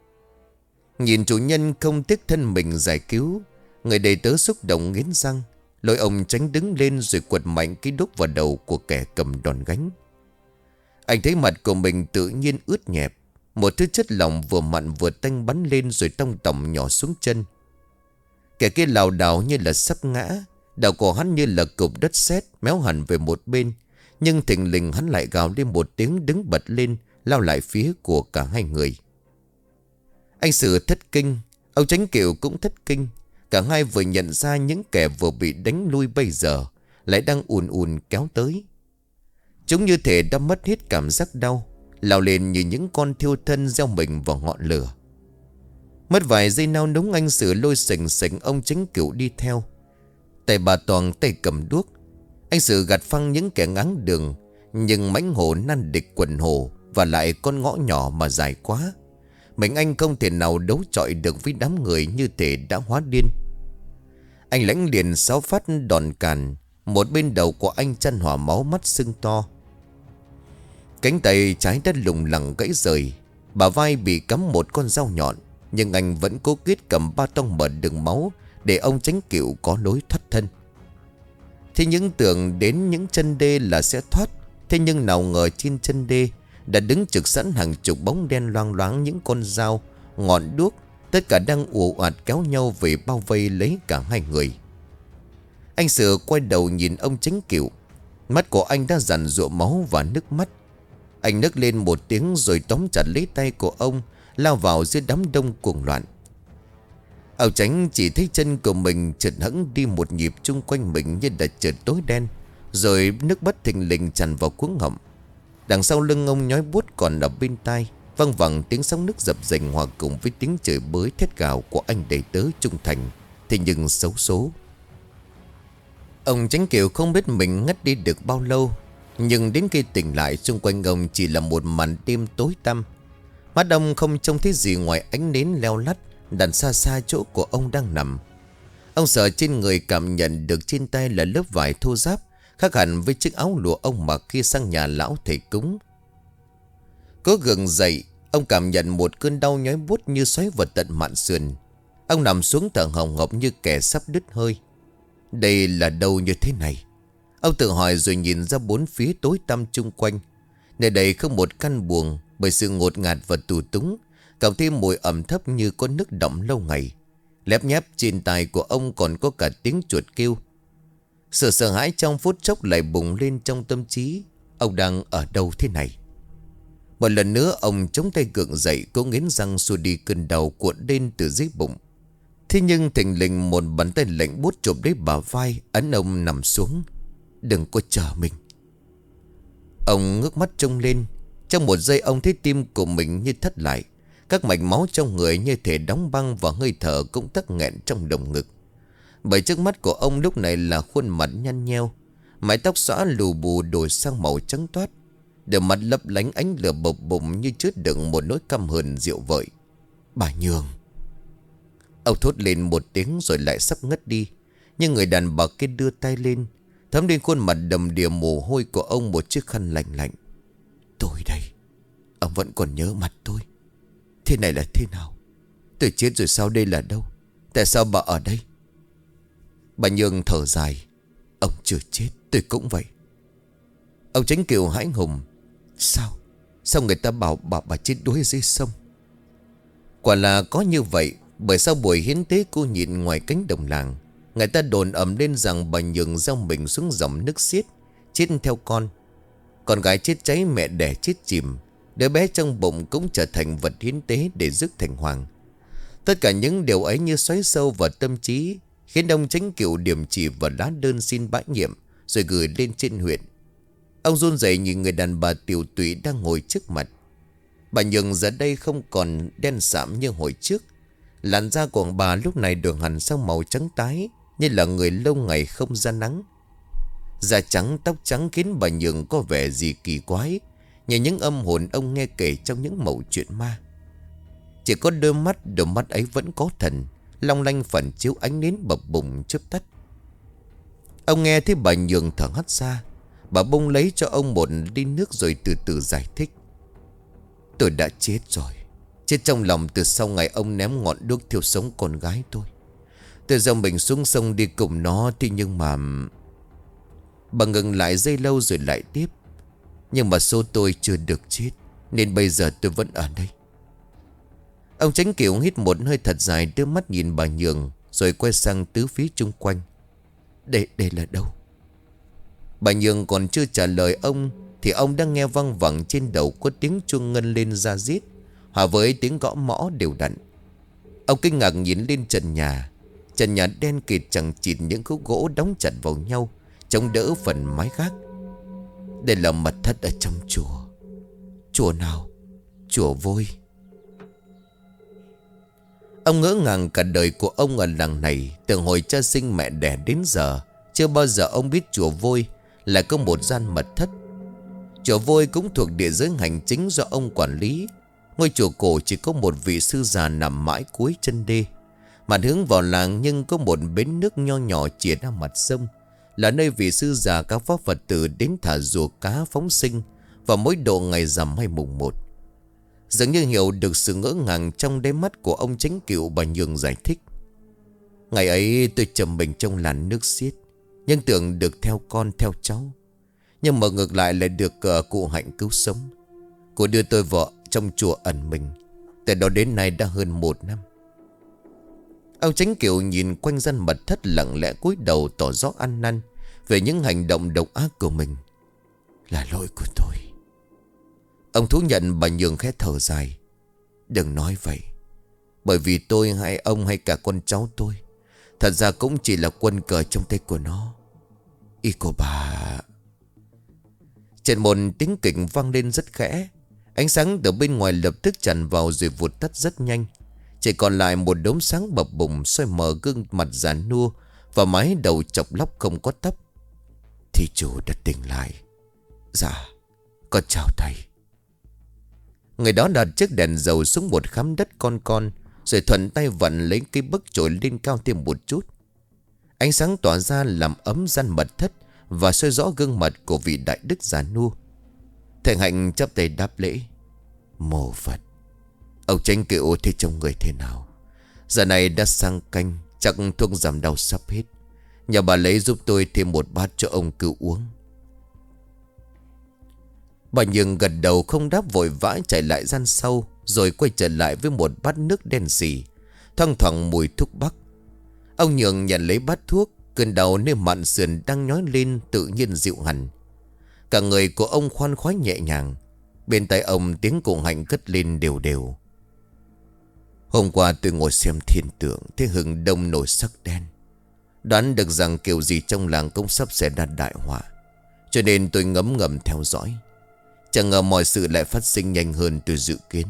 Nhìn chủ nhân không tiếc thân mình giải cứu, người đầy tớ xúc động nghiến răng, lôi ông Chánh đứng lên rồi quật mạnh cái đúc vào đầu của kẻ cầm đòn gánh. Anh thấy mặt của mình tự nhiên ướt nhẹp, một thứ chất lỏng vừa mặn vừa tanh bắn lên rồi tông tổng nhỏ xuống chân. Kẻ kia lảo đảo như là sắp ngã, đầu của hắn như là cục đất sét méo hẳn về một bên. Nhưng thình lình hắn lại gào lên một tiếng, đứng bật lên, lao lại phía của cả hai người. Anh Sử thất kinh, ông Chánh Kiều cũng thất kinh. Cả hai vừa nhận ra những kẻ vừa bị đánh lui bây giờ lại đang ùn ùn kéo tới. Chúng như thể đã mất hết cảm giác đau, lao lên như những con thiêu thân gieo mình vào ngọn lửa. Mất vài giây nao núng, anh Sử lôi sình sình ông Chánh Kiều đi theo. Tay bà toàn tay cầm đuốc. Anh Sử gạt phăng những kẻ ngáng đường, nhưng mãnh hổ nan địch quần hổ, và lại con ngõ nhỏ mà dài quá. Mình anh không thể nào đấu chọi được với đám người như thể đã hóa điên. Anh lãnh liền 6 phát đòn càn, một bên đầu của anh chăn hỏa máu, mắt sưng to. Cánh tay trái đất lủng lẳng gãy rời, bả vai bị cắm một con dao nhọn, nhưng anh vẫn cố quyết cầm ba tông mở đường máu để ông Chánh Kiều có lối thoát thân. Thế nhưng tưởng đến những chân đê là sẽ thoát. Thế nhưng nào ngờ trên chân đê đã đứng trực sẵn hàng chục bóng đen loang loáng, những con dao, ngọn đuốc, tất cả đang ùa ạt kéo nhau về bao vây lấy cả hai người. Anh Sử quay đầu nhìn ông Chánh Kiều, mắt của anh đã dằn dụa máu và nước mắt. Anh nấc lên một tiếng rồi tóm chặt lấy tay của ông, lao vào giữa đám đông cuồng loạn. Ông Chánh chỉ thấy chân của mình chợt hẫng đi một nhịp, chung quanh mình như là chợt tối đen, rồi nước bất thình lình tràn vào cuống họng. Đằng sau lưng ông nhói buốt, còn ở bên tai văng vẳng tiếng sóng nước dập dềnh hòa cùng với tiếng chửi bới thét gào của anh đầy tớ trung thành, thế nhưng xấu số. Ông Chánh Kiều không biết mình ngất đi được bao lâu, nhưng đến khi tỉnh lại xung quanh ông chỉ là một màn đêm tối tăm. Mắt ông không trông thấy gì ngoài ánh nến leo lắt đặt xa xa chỗ của ông đang nằm. Ông sợ trên người cảm nhận được trên tay là lớp vải thô ráp, khác hẳn với chiếc áo lụa ông mặc khi sang nhà lão thầy cúng. Cố gượng dậy, ông cảm nhận một cơn đau nhói buốt như xoáy vào tận mạn sườn. Ông nằm xuống thở hồng hộc như kẻ sắp đứt hơi. Đây là đâu như thế này? Ông tự hỏi rồi nhìn ra bốn phía tối tăm chung quanh. Nơi đây không một căn buồng, bởi sự ngột ngạt và tù túng, cộng thêm mùi ẩm thấp như có nước đọng lâu ngày. Lép nhép trên tai của ông còn có cả tiếng chuột kêu. Sự sợ hãi trong phút chốc lại bùng lên trong tâm trí. Ông đang ở đâu thế này? Một lần nữa ông chống tay gượng dậy, cố nghiến răng xua đi cơn đau cuộn lên từ dưới bụng. Thế nhưng thình lình một bàn tay lạnh buốt chụp lấy bả vai, ấn ông nằm xuống. Đừng có chờ mình. Ông ngước mắt trông lên. Trong một giây ông thấy tim của mình như thắt lại. Các mạch máu trong người như thể đóng băng, và hơi thở cũng tắc nghẹn trong lồng ngực. Bởi trước mắt của ông lúc này là khuôn mặt nhăn nheo, mái tóc xõa lù bù đổi sang màu trắng toát, đôi mắt lấp lánh ánh lửa bộc bùng như chứa đựng một nỗi căm hờn dịu vợi. Bà Nhường. Ông thốt lên một tiếng rồi lại sắp ngất đi. Nhưng người đàn bà kia đưa tay lên, thấm lên khuôn mặt đầm đìa mồ hôi của ông một chiếc khăn lạnh lạnh. Tôi đây. Ông vẫn còn nhớ mặt tôi. Thế này là thế nào? Tôi chết rồi sao, đây là đâu? Tại sao bà ở đây? Bà Nhường thở dài. Ông chưa chết, tôi cũng vậy. Ông Chánh Kiều hãi hùng. Sao? Sao người ta bảo bà chết đuối dưới sông? Quả là có như vậy. Bởi sau buổi hiến tế cô nhịn ngoài cánh đồng làng, người ta đồn ầm lên rằng bà Nhường gieo mình xuống dòng nước xiết, chết theo con. Con gái chết cháy, mẹ đẻ chết chìm, đứa bé trong bụng cũng trở thành vật hiến tế để rước thành hoàng. Tất cả những điều ấy như xoáy sâu vào tâm trí, khiến ông Chánh Kiều điểm chỉ vào lá đơn xin bãi nhiệm rồi gửi lên trên huyện. Ông run rẩy nhìn người đàn bà tiều tụy đang ngồi trước mặt. Bà Nhường giờ đây không còn đen sạm như hồi trước. Làn da của bà lúc này được hẳn sang màu trắng tái, như là người lâu ngày không ra nắng. Da trắng tóc trắng khiến bà Nhường có vẻ gì kỳ quái, như những âm hồn ông nghe kể trong những mẩu chuyện ma. Chỉ có đôi mắt ấy vẫn có thần, long lanh phản chiếu ánh nến bập bùng chớp tắt. Ông nghe thấy bà Nhường thở hắt ra. Bà bông lấy cho ông một ly nước rồi từ từ giải thích. Tôi đã chết rồi. Chết trong lòng từ sau ngày ông ném ngọn đuốc thiêu sống con gái tôi. Tôi dòng mình xuống sông đi cùng nó. Thế nhưng mà... Bà ngừng lại giây lâu rồi lại tiếp. Nhưng mà số tôi chưa được chết, nên bây giờ tôi vẫn ở đây. Ông Chánh Kiều hít một hơi thật dài, đưa mắt nhìn bà Nhường rồi quay sang tứ phía chung quanh. Đây là đâu? Bà Nhường còn chưa trả lời ông thì ông đang nghe văng vẳng trên đầu có tiếng chuông ngân lên ra giết, hòa với tiếng gõ mõ đều đặn. Ông kinh ngạc nhìn lên trần nhà. Trần nhà đen kịt chẳng chịt những khúc gỗ đóng chặt vào nhau, chống đỡ phần mái gác. Đây là mật thất ở trong chùa. Chùa nào? Chùa Vôi. Ông ngỡ ngàng cả đời của ông ở làng này, từ hồi cha sinh mẹ đẻ đến giờ, chưa bao giờ ông biết chùa Vôi là có một gian mật thất. Chùa Vôi cũng thuộc địa giới hành chính do ông quản lý. Ngôi chùa cổ chỉ có một vị sư già nằm mãi cuối chân đê, mặt hướng vào làng, nhưng có một bến nước nho nhỏ chìa ra mặt sông, là nơi vị sư già các pháp Phật tử đến thả rùa cá phóng sinh vào mỗi độ ngày rằm hay mùng 1. Dường như hiểu được sự ngỡ ngàng trong đáy mắt của ông Chánh Kiều, bà Nhường giải thích. Ngày ấy tôi trầm mình trong làn nước xiết, nhưng tưởng được theo con theo cháu. Nhưng mà ngược lại được cụ Hạnh cứu sống. Cụ đưa tôi vào trong chùa ẩn mình. Từ đó đến nay đã hơn 1 năm. Ông Chánh Kiều nhìn quanh gian mật thất, lặng lẽ cúi đầu tỏ rõ ăn năn về những hành động độc ác của mình. Là lỗi của tôi. Ông thú nhận. Bà Nhường khẽ thở dài. Đừng nói vậy. Bởi vì tôi hay ông hay cả con cháu tôi thật ra cũng chỉ là quân cờ trong tay của nó. Ý của bà... Trên một tiếng kịch vang lên rất khẽ. Ánh sáng từ bên ngoài lập tức tràn vào rồi vụt tắt rất nhanh. Chỉ còn lại một đốm sáng bập bùng soi mờ gương mặt già nua và mái đầu chọc lóc không có tóc. Thì chủ đã tỉnh lại. Dạ, con chào thầy. Người đó đặt chiếc đèn dầu xuống một khám đất con, rồi thuận tay vặn lấy cây bấc chổi lên cao thêm một chút. Ánh sáng tỏa ra làm ấm gian mật thất và soi rõ gương mặt của vị đại đức già nua. Thầy Hạnh chắp tay đáp lễ. Mô Phật. Ông Chánh Cựu thế trong người thế nào? Giờ này đã sang canh, chắc thuốc giảm đau sắp hết. Nhờ bà lấy giúp tôi thêm một bát cho ông Cựu uống. Bà Nhường gật đầu không đáp, vội vã chạy lại gian sau, rồi quay trở lại với một bát nước đen sì, thoang thoảng mùi thuốc bắc. Ông Nhường nhận lấy bát thuốc, cơn đau nơi mạn sườn đang nhói lên tự nhiên dịu hẳn. Cả người của ông khoan khoái nhẹ nhàng. Bên tai ông tiếng cụ Hạnh cất lên đều đều. Hôm qua tôi ngồi xem thiên tượng, thấy hừng đông nổi sắc đen. Đoán được rằng kiểu gì trong làng cũng sắp xảy ra đại họa, cho nên tôi ngấm ngầm theo dõi. Chẳng ngờ mọi sự lại phát sinh nhanh hơn tôi dự kiến.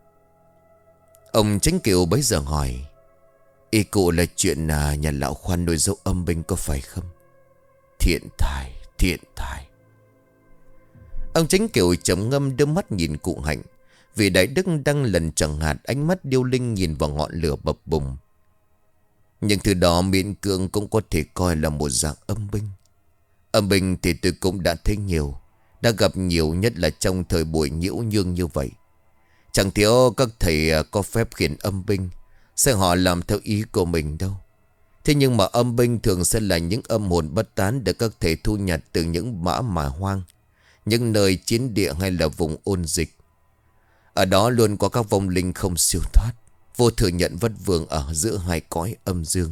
Ông Chánh Cựu bấy giờ hỏi. Ý cụ là chuyện nhà lão Khoan nuôi dấu âm binh có phải không? Thiện thai, thiện thai. Ông Chánh Cựu trầm ngâm đưa mắt nhìn cụ Hạnh. Vì đại đức đang lần chẳng hạt ánh mắt điêu linh nhìn vào ngọn lửa bập bùng. Nhưng thứ đó miễn cưỡng cũng có thể coi là một dạng âm binh. Âm binh thì tôi cũng đã thấy nhiều, đã gặp nhiều, nhất là trong thời buổi nhiễu nhương như vậy. Chẳng thiếu các thầy có phép khiển âm binh, sẽ họ làm theo ý của mình đâu. Thế nhưng mà âm binh thường sẽ là những âm hồn bất tán được các thầy thu nhặt từ những mã hoang, những nơi chiến địa hay là vùng ôn dịch. Ở đó luôn có các vong linh không siêu thoát, vô thừa nhận vất vưởng ở giữa hai cõi âm dương.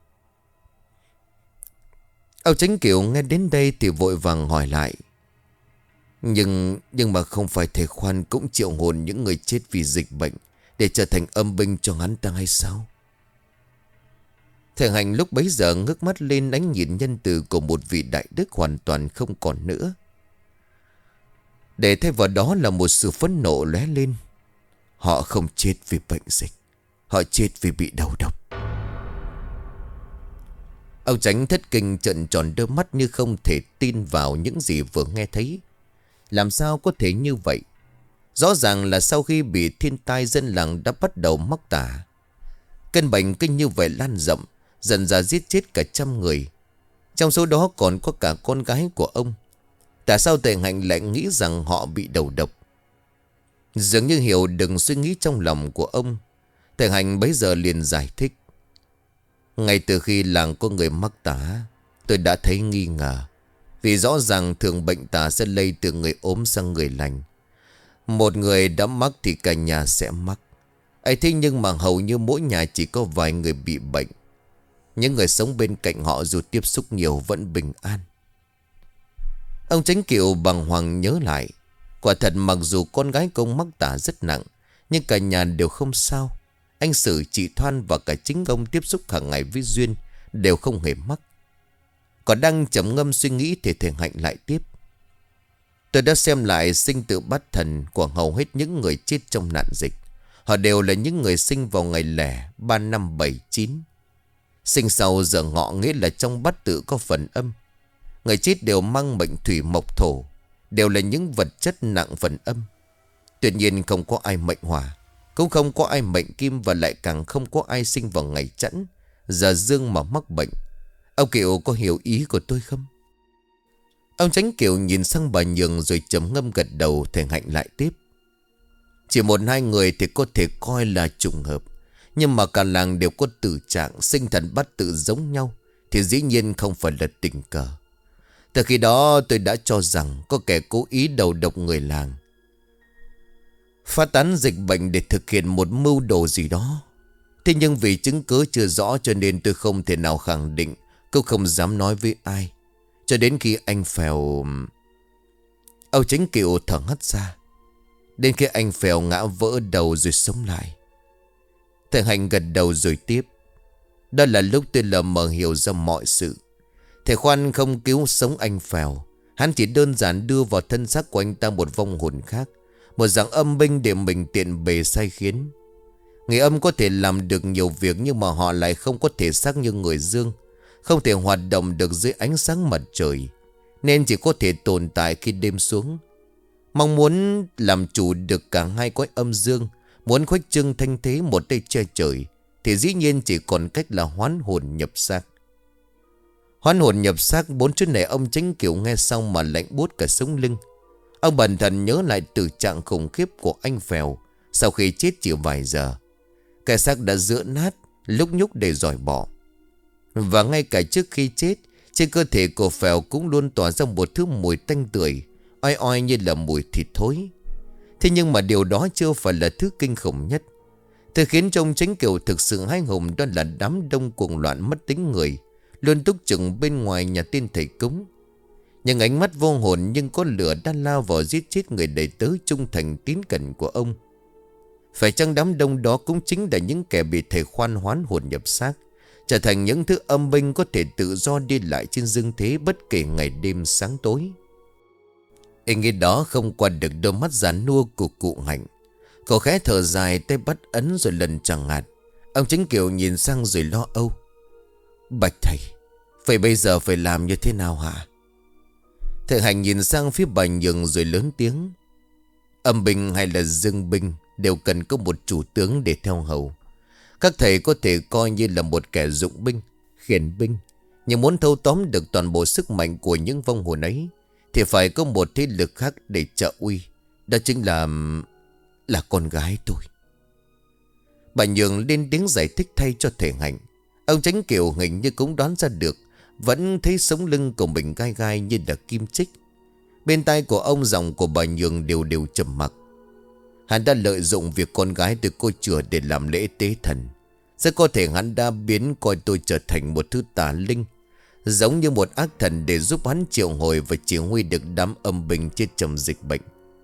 Ông Chánh Cựu nghe đến đây thì vội vàng hỏi lại. Nhưng mà không phải thầy Khoan cũng triệu hồn những người chết vì dịch bệnh để trở thành âm binh cho hắn ta hay sao? Thầy Hạnh lúc bấy giờ ngước mắt lên, ánh nhìn nhân từ của một vị đại đức hoàn toàn không còn nữa. Để thay vào đó là một sự phẫn nộ lóe lên. Họ không chết vì bệnh dịch, họ chết vì bị đầu độc. Ông Chánh thất kinh trợn tròn đôi mắt như không thể tin vào những gì vừa nghe thấy. Làm sao có thể như vậy? Rõ ràng là sau khi bị thiên tai, dân làng đã bắt đầu mắc tả. Cơn bệnh kinh như vậy lan rộng, dần ra giết chết cả 100 người. Trong số đó còn có cả con gái của ông. Tại sao thầy Hạnh lại nghĩ rằng họ bị đầu độc? Dường như hiểu được suy nghĩ trong lòng của ông, thầy Hạnh bấy giờ liền giải thích. Ngay từ khi làng có người mắc tả, tôi đã thấy nghi ngờ. Vì rõ ràng thường bệnh tả sẽ lây từ người ốm sang người lành. Một người đã mắc thì cả nhà sẽ mắc. ấy thế nhưng mà hầu như mỗi nhà chỉ có vài người bị bệnh. Những người sống bên cạnh họ dù tiếp xúc nhiều vẫn bình an. Ông Chánh Cựu bàng hoàng nhớ lại. Quả thật mặc dù con gái công mắc tả rất nặng, nhưng cả nhà đều không sao. Anh Sử, chị Thoan và cả chính ông tiếp xúc hàng ngày với Duyên đều không hề mắc. Còn đang trầm ngâm suy nghĩ thì thầy Hạnh lại tiếp. Tôi đã xem lại sinh tử bát thần của hầu hết những người chết trong nạn dịch. Họ đều là những người sinh vào ngày lẻ 3579. Sinh sau giờ ngọ, nghĩa là trong bát tự có phần âm. Người chết đều mang mệnh thủy mộc thổ, đều là những vật chất nặng phần âm. Tuy nhiên không có ai mệnh hỏa, cũng không có ai mệnh kim, và lại càng không có ai sinh vào ngày chẵn giờ dương mà mắc bệnh. Ông Cựu có hiểu ý của tôi không? Ông Chánh Cựu nhìn sang bà Nhường rồi trầm ngâm gật đầu. Thầy Hạnh lại tiếp. Chỉ 1-2 người thì có thể coi là trùng hợp, nhưng mà cả làng đều có tử trạng sinh thần bát tự giống nhau thì dĩ nhiên không phải là tình cờ. Từ khi đó tôi đã cho rằng có kẻ cố ý đầu độc người làng, phát tán dịch bệnh để thực hiện một mưu đồ gì đó. Thế nhưng vì chứng cứ chưa rõ cho nên tôi không thể nào khẳng định, cũng không dám nói với ai. Cho đến khi anh Phèo... Ông Chánh Cựu thở hắt ra. Đến khi anh Phèo ngã vỡ đầu rồi sống lại. Thầy Hạnh gật đầu rồi tiếp. Đó là lúc tôi lờ mờ hiểu ra mọi sự. Thầy Khoan không cứu sống anh Phèo. Hắn chỉ đơn giản đưa vào thân xác của anh ta một vong hồn khác, một dạng âm binh để mình tiện bề sai khiến. Người âm có thể làm được nhiều việc, nhưng mà họ lại không có thể xác như người dương, không thể hoạt động được dưới ánh sáng mặt trời, nên chỉ có thể tồn tại khi đêm xuống. Mong muốn làm chủ được cả hai cõi âm dương, muốn khuếch trương thanh thế một tay che trời, thì dĩ nhiên chỉ còn cách là hoán hồn nhập xác. Hoán hồn nhập xác, 4 chữ này ông Chánh Kiểu nghe xong mà lạnh buốt cả sống lưng. Ông bần thần nhớ lại tử trạng khủng khiếp của anh Phèo sau khi chết chỉ vài giờ. Cái xác đã rữa nát, lúc nhúc để dòi bỏ. Và ngay cả trước khi chết, trên cơ thể của Phèo cũng luôn tỏa ra một thứ mùi tanh tưởi, oai oai như là mùi thịt thối. Thế nhưng mà điều đó chưa phải là thứ kinh khủng nhất. Thứ khiến cho ông Chánh Kiểu thực sự hãi hùng đó là đám đông cuồng loạn mất tính người, luôn túc trực bên ngoài nhà tiên thầy cúng. Những ánh mắt vô hồn nhưng có lửa đã lao vào giết chết người đầy tớ trung thành tín cẩn của ông. Phải chăng đám đông đó cũng chính là những kẻ bị thầy khoan hoán hồn nhập xác, trở thành những thứ âm binh có thể tự do đi lại trên dương thế bất kể ngày đêm sáng tối. Ý nghĩ đó không qua được đôi mắt giàn nua của cụ Hạnh. Cậu khẽ thở dài, tay bắt ấn rồi lần chẳng ngạt. Ông Chánh Kiểu nhìn sang rồi lo âu. Bạch thầy, vậy bây giờ phải làm như thế nào hả? Thầy Hạnh nhìn sang phía bà Nhường rồi lớn tiếng. Âm binh hay là dương binh đều cần có một chủ tướng để theo hầu. Các thầy có thể coi như là một kẻ dụng binh, khiển binh, nhưng muốn thâu tóm được toàn bộ sức mạnh của những vong hồn ấy thì phải có một thế lực khác để trợ uy. Đó chính là con gái tôi. Bà Nhường lên tiếng giải thích thay cho thầy Hạnh. Ông Chánh Kiểu hình như cũng đoán ra được, vẫn thấy sống lưng của mình gai gai như là kim chích. Bên tai của ông, giọng của bà Nhường đều đều trầm mặc. Hắn đã lợi dụng việc con gái từ cô chùa để làm lễ tế thần. Rất có thể hắn đã biến coi tôi trở thành một thứ tà linh, giống như một ác thần để giúp hắn triệu hồi và chỉ huy được đám âm binh chết trong dịch bệnh.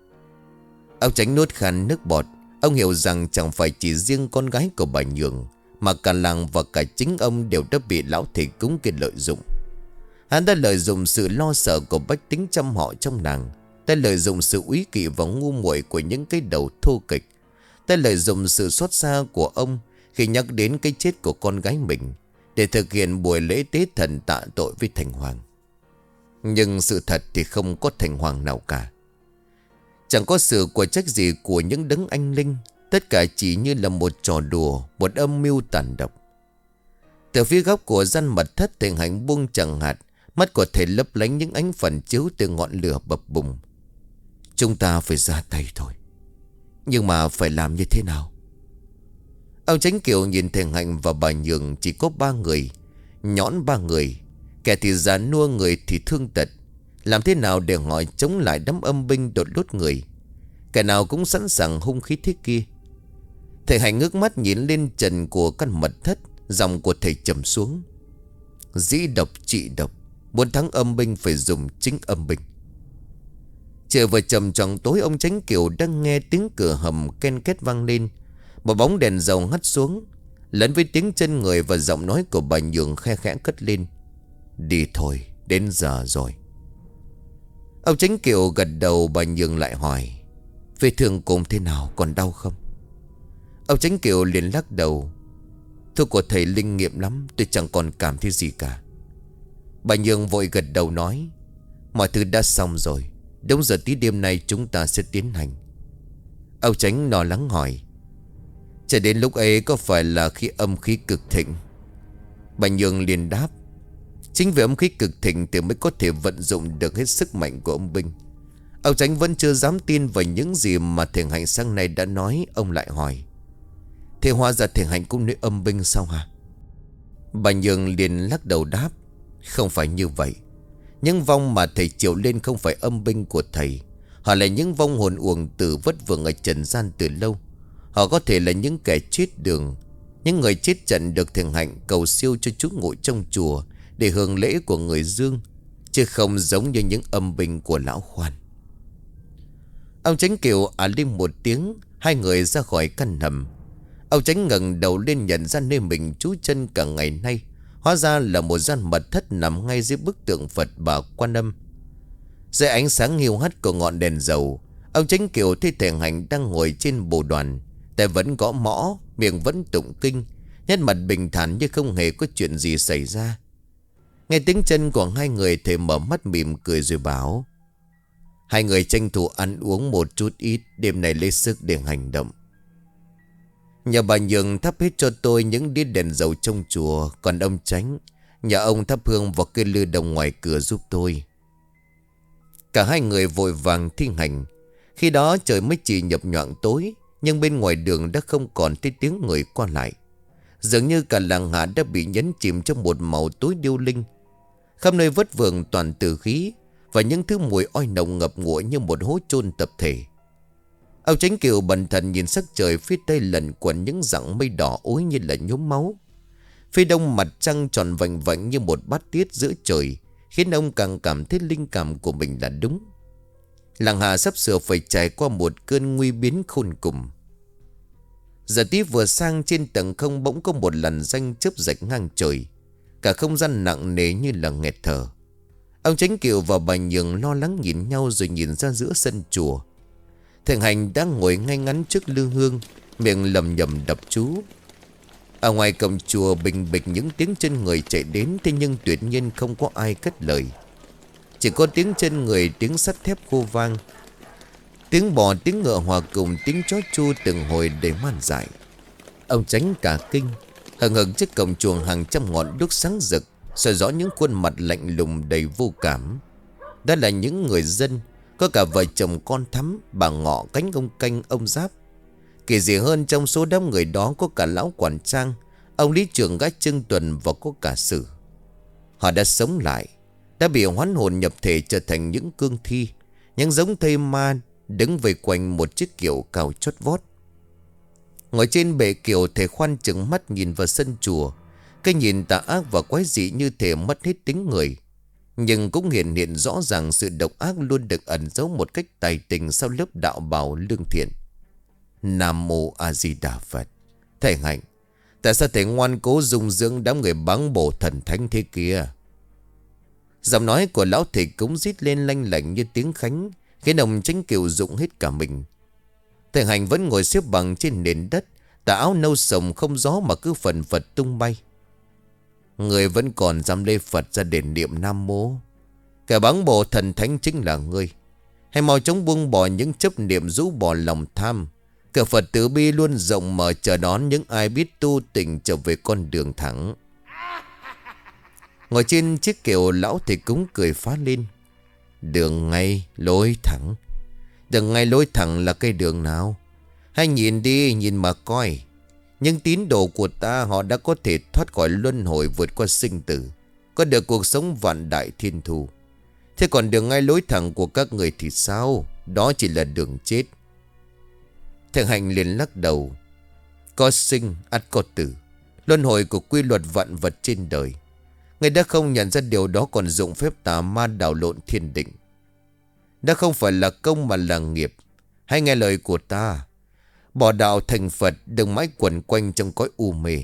Ông Chánh nuốt khan nước bọt. Ông hiểu rằng chẳng phải chỉ riêng con gái của bà Nhường, mà cả làng và cả chính ông đều đã bị lão thầy cúng kia lợi dụng. Hắn đã lợi dụng sự lo sợ của bách tính trăm họ trong làng, đã lợi dụng sự úy kỵ và ngu muội của những cái đầu thô kịch, đã lợi dụng sự xót xa của ông khi nhắc đến cái chết của con gái mình để thực hiện buổi lễ tế thần tạ tội với Thành Hoàng. Nhưng sự thật thì không có Thành Hoàng nào cả. Chẳng có sự của trách gì của những đấng anh linh. Tất cả chỉ như là một trò đùa, một âm mưu tàn độc. Từ phía góc của gian mật thất, thầy Hạnh buông chẳng hạt. Mắt của thầy lấp lánh những ánh phản chiếu từ ngọn lửa bập bùng. Chúng ta phải ra tay thôi, nhưng mà phải làm như thế nào? Ông Chánh Kiểu nhìn thầy Hạnh và bà Nhường. Chỉ có 3 người, nhõn 3 người, kẻ thì già nua, người thì thương tật. Làm thế nào để họ chống lại đám âm binh đột đốt người? Kẻ nào cũng sẵn sàng hung khí thế kia. Thầy Hạnh ngước mắt nhìn lên trần của căn mật thất. Giọng của thầy trầm xuống. Dĩ độc trị độc, muốn thắng âm binh phải dùng chính âm binh. Trời vừa trầm tròn tối, ông Chánh Kiểu đang nghe tiếng cửa hầm ken két vang lên. Một bóng đèn dầu hắt xuống, lẫn với tiếng chân người và giọng nói của bà Nhường khe khẽ cất lên. Đi thôi, đến giờ rồi. Ông Chánh Kiểu gật đầu. Bà Nhường lại hỏi. Vết thương cùng thế nào, còn đau không? Ông Chánh Kiểu liền lắc đầu. Thuốc của thầy linh nghiệm lắm, tôi chẳng còn cảm thấy gì cả. Bà Nhường vội gật đầu nói. Mọi thứ đã xong rồi, đúng giờ tí đêm nay chúng ta sẽ tiến hành. Ông Chánh lo lắng hỏi. Cho đến lúc ấy có phải là khi âm khí cực thịnh? Bà Nhường liền đáp. Chính vì âm khí cực thịnh thì mới có thể vận dụng được hết sức mạnh của âm binh. Ông Chánh vẫn chưa dám tin vào những gì mà thầy Hạnh sáng nay đã nói. Ông lại hỏi. Thế hóa ra thầy Hạnh cũng nuôi âm binh sao hả? Bà Nhường liền lắc đầu đáp. Không phải như vậy. Những vong mà thầy triệu lên không phải âm binh của thầy. Họ là những vong hồn uổng tử vất vưởng ở trần gian từ lâu. Họ có thể là những kẻ chết đường, những người chết trận được thầy Hạnh cầu siêu cho chú ngụ trong chùa để hưởng lễ của người Dương, chứ không giống như những âm binh của lão Khoan. Ông Chánh Kiểu lên một tiếng. Hai người ra khỏi căn hầm. Ông Chánh ngẩng đầu lên nhận ra nơi mình trú chân cả ngày nay. Hóa ra là một gian mật thất nằm ngay dưới bức tượng Phật Bà Quan Âm. Dưới ánh sáng hiu hắt của ngọn đèn dầu, ông Chánh Kiểu thấy thầy Hạnh đang ngồi trên bồ đoàn. Tay vẫn gõ mõ, miệng vẫn tụng kinh, nét mặt bình thản như không hề có chuyện gì xảy ra. Nghe tiếng chân của hai người, thầy mở mắt mỉm cười rồi bảo. Hai người tranh thủ ăn uống một chút ít, đêm nay lấy sức để hành động. Nhà bà Nhường thắp hết cho tôi những đĩa đèn dầu trong chùa. Còn ông Chánh, nhà ông thắp hương vào cây lư đồng ngoài cửa giúp tôi. Cả hai người vội vàng thi hành. Khi đó trời mới chỉ nhập nhoạng tối, nhưng bên ngoài đường đã không còn thấy tiếng người qua lại. Dường như cả làng Hạ đã bị nhấn chìm trong một màu tối điêu linh. Khắp nơi vất vưởng toàn tử khí, và những thứ mùi oi nồng ngập ngụa như một hố chôn tập thể. Ông Chánh Kiều bần thần nhìn sắc trời phía tây lẩn quẩn những dặng mây đỏ ối như là nhuốm máu. Phía đông mặt trăng tròn vành vạnh như một bát tiết giữa trời, khiến ông càng cảm thấy linh cảm của mình là đúng. Làng Hà sắp sửa phải trải qua một cơn nguy biến khôn cùng. Giờ tí vừa sang, trên tầng không bỗng có một làn danh chớp rạch ngang trời. Cả không gian nặng nề như là nghẹt thở. Ông Chánh Kiều và bà Nhường lo lắng nhìn nhau rồi nhìn ra giữa sân chùa. Thằng Hành đang ngồi ngay ngắn trước lư hương, miệng lầm nhầm đọc chú. Ở ngoài cổng chùa bình bịch những tiếng chân người chạy đến, thế nhưng tuyệt nhiên không có ai cất lời. Chỉ có tiếng chân người, tiếng sắt thép khô vang, tiếng bò, tiếng ngựa hòa cùng tiếng chó chu từng hồi đầy man dại. Ông Chánh cả kinh. Hừng hực trước cổng chùa hàng trăm ngọn đuốc sáng rực, soi rõ những khuôn mặt lạnh lùng đầy vô cảm. Đó là những người dân, có cả vợ chồng con Thắm, bà Ngọ, cánh ông Canh, ông Giáp. Kỳ dị hơn, trong số đám người đó có cả lão quản trang, ông lý trưởng gã Trương Tuần, và có cả Sử. Họ đã sống lại, đã bị hoán hồn nhập thể trở thành những cương thi, những giống thây ma đứng vây quanh một chiếc kiệu cao chót vót. Ngồi trên bệ kiệu, thầy Khoan trừng mắt nhìn vào sân chùa. Cái nhìn tà ác và quái dị như thể mất hết tính người, nhưng cũng hiện rõ ràng sự độc ác luôn được ẩn giấu một cách tài tình sau lớp đạo bào lương thiện. Nam Mô A Di Đà Phật. Thầy Hạnh, tại sao thầy ngoan cố dung dưỡng đám người báng bổ thần thánh thế kia? Giọng nói của lão thầy cúng rít lên lanh lảnh như tiếng khánh, khiến ông Chánh Kiều rụng hết cả mình. Thầy Hạnh vẫn ngồi xếp bằng trên nền đất, tà áo nâu sồng không gió mà cứ phần phật tung bay. Người vẫn còn dám lê Phật ra đền niệm Nam Mô. Kẻ báng bổ thần thánh chính là ngươi. Hãy mau chóng buông bỏ những chấp niệm, rũ bỏ lòng tham. Cửa Phật từ bi luôn rộng mở chờ đón những ai biết tu tình trở về con đường thẳng. Ngồi trên chiếc kiệu, lão thầy cúng cười phá lên. Đường ngay lối thẳng. Đường ngay lối thẳng là cây đường nào? Hãy nhìn đi, nhìn mà coi. Nhưng tín đồ của ta, họ đã có thể thoát khỏi luân hồi, vượt qua sinh tử, có được cuộc sống vạn đại thiên thu. Thế còn đường ngay lối thẳng của các người thì sao? Đó chỉ là đường chết. Thằng Hạnh liền lắc đầu. Có sinh ắt có tử, luân hồi của quy luật vạn vật trên đời. Người đã không nhận ra điều đó, còn dụng phép tà ma đảo lộn thiên định. Đã không phải là công mà là nghiệp. Hãy nghe lời của ta, bỏ đạo thành Phật, đừng mãi quẩn quanh trong cõi u mê.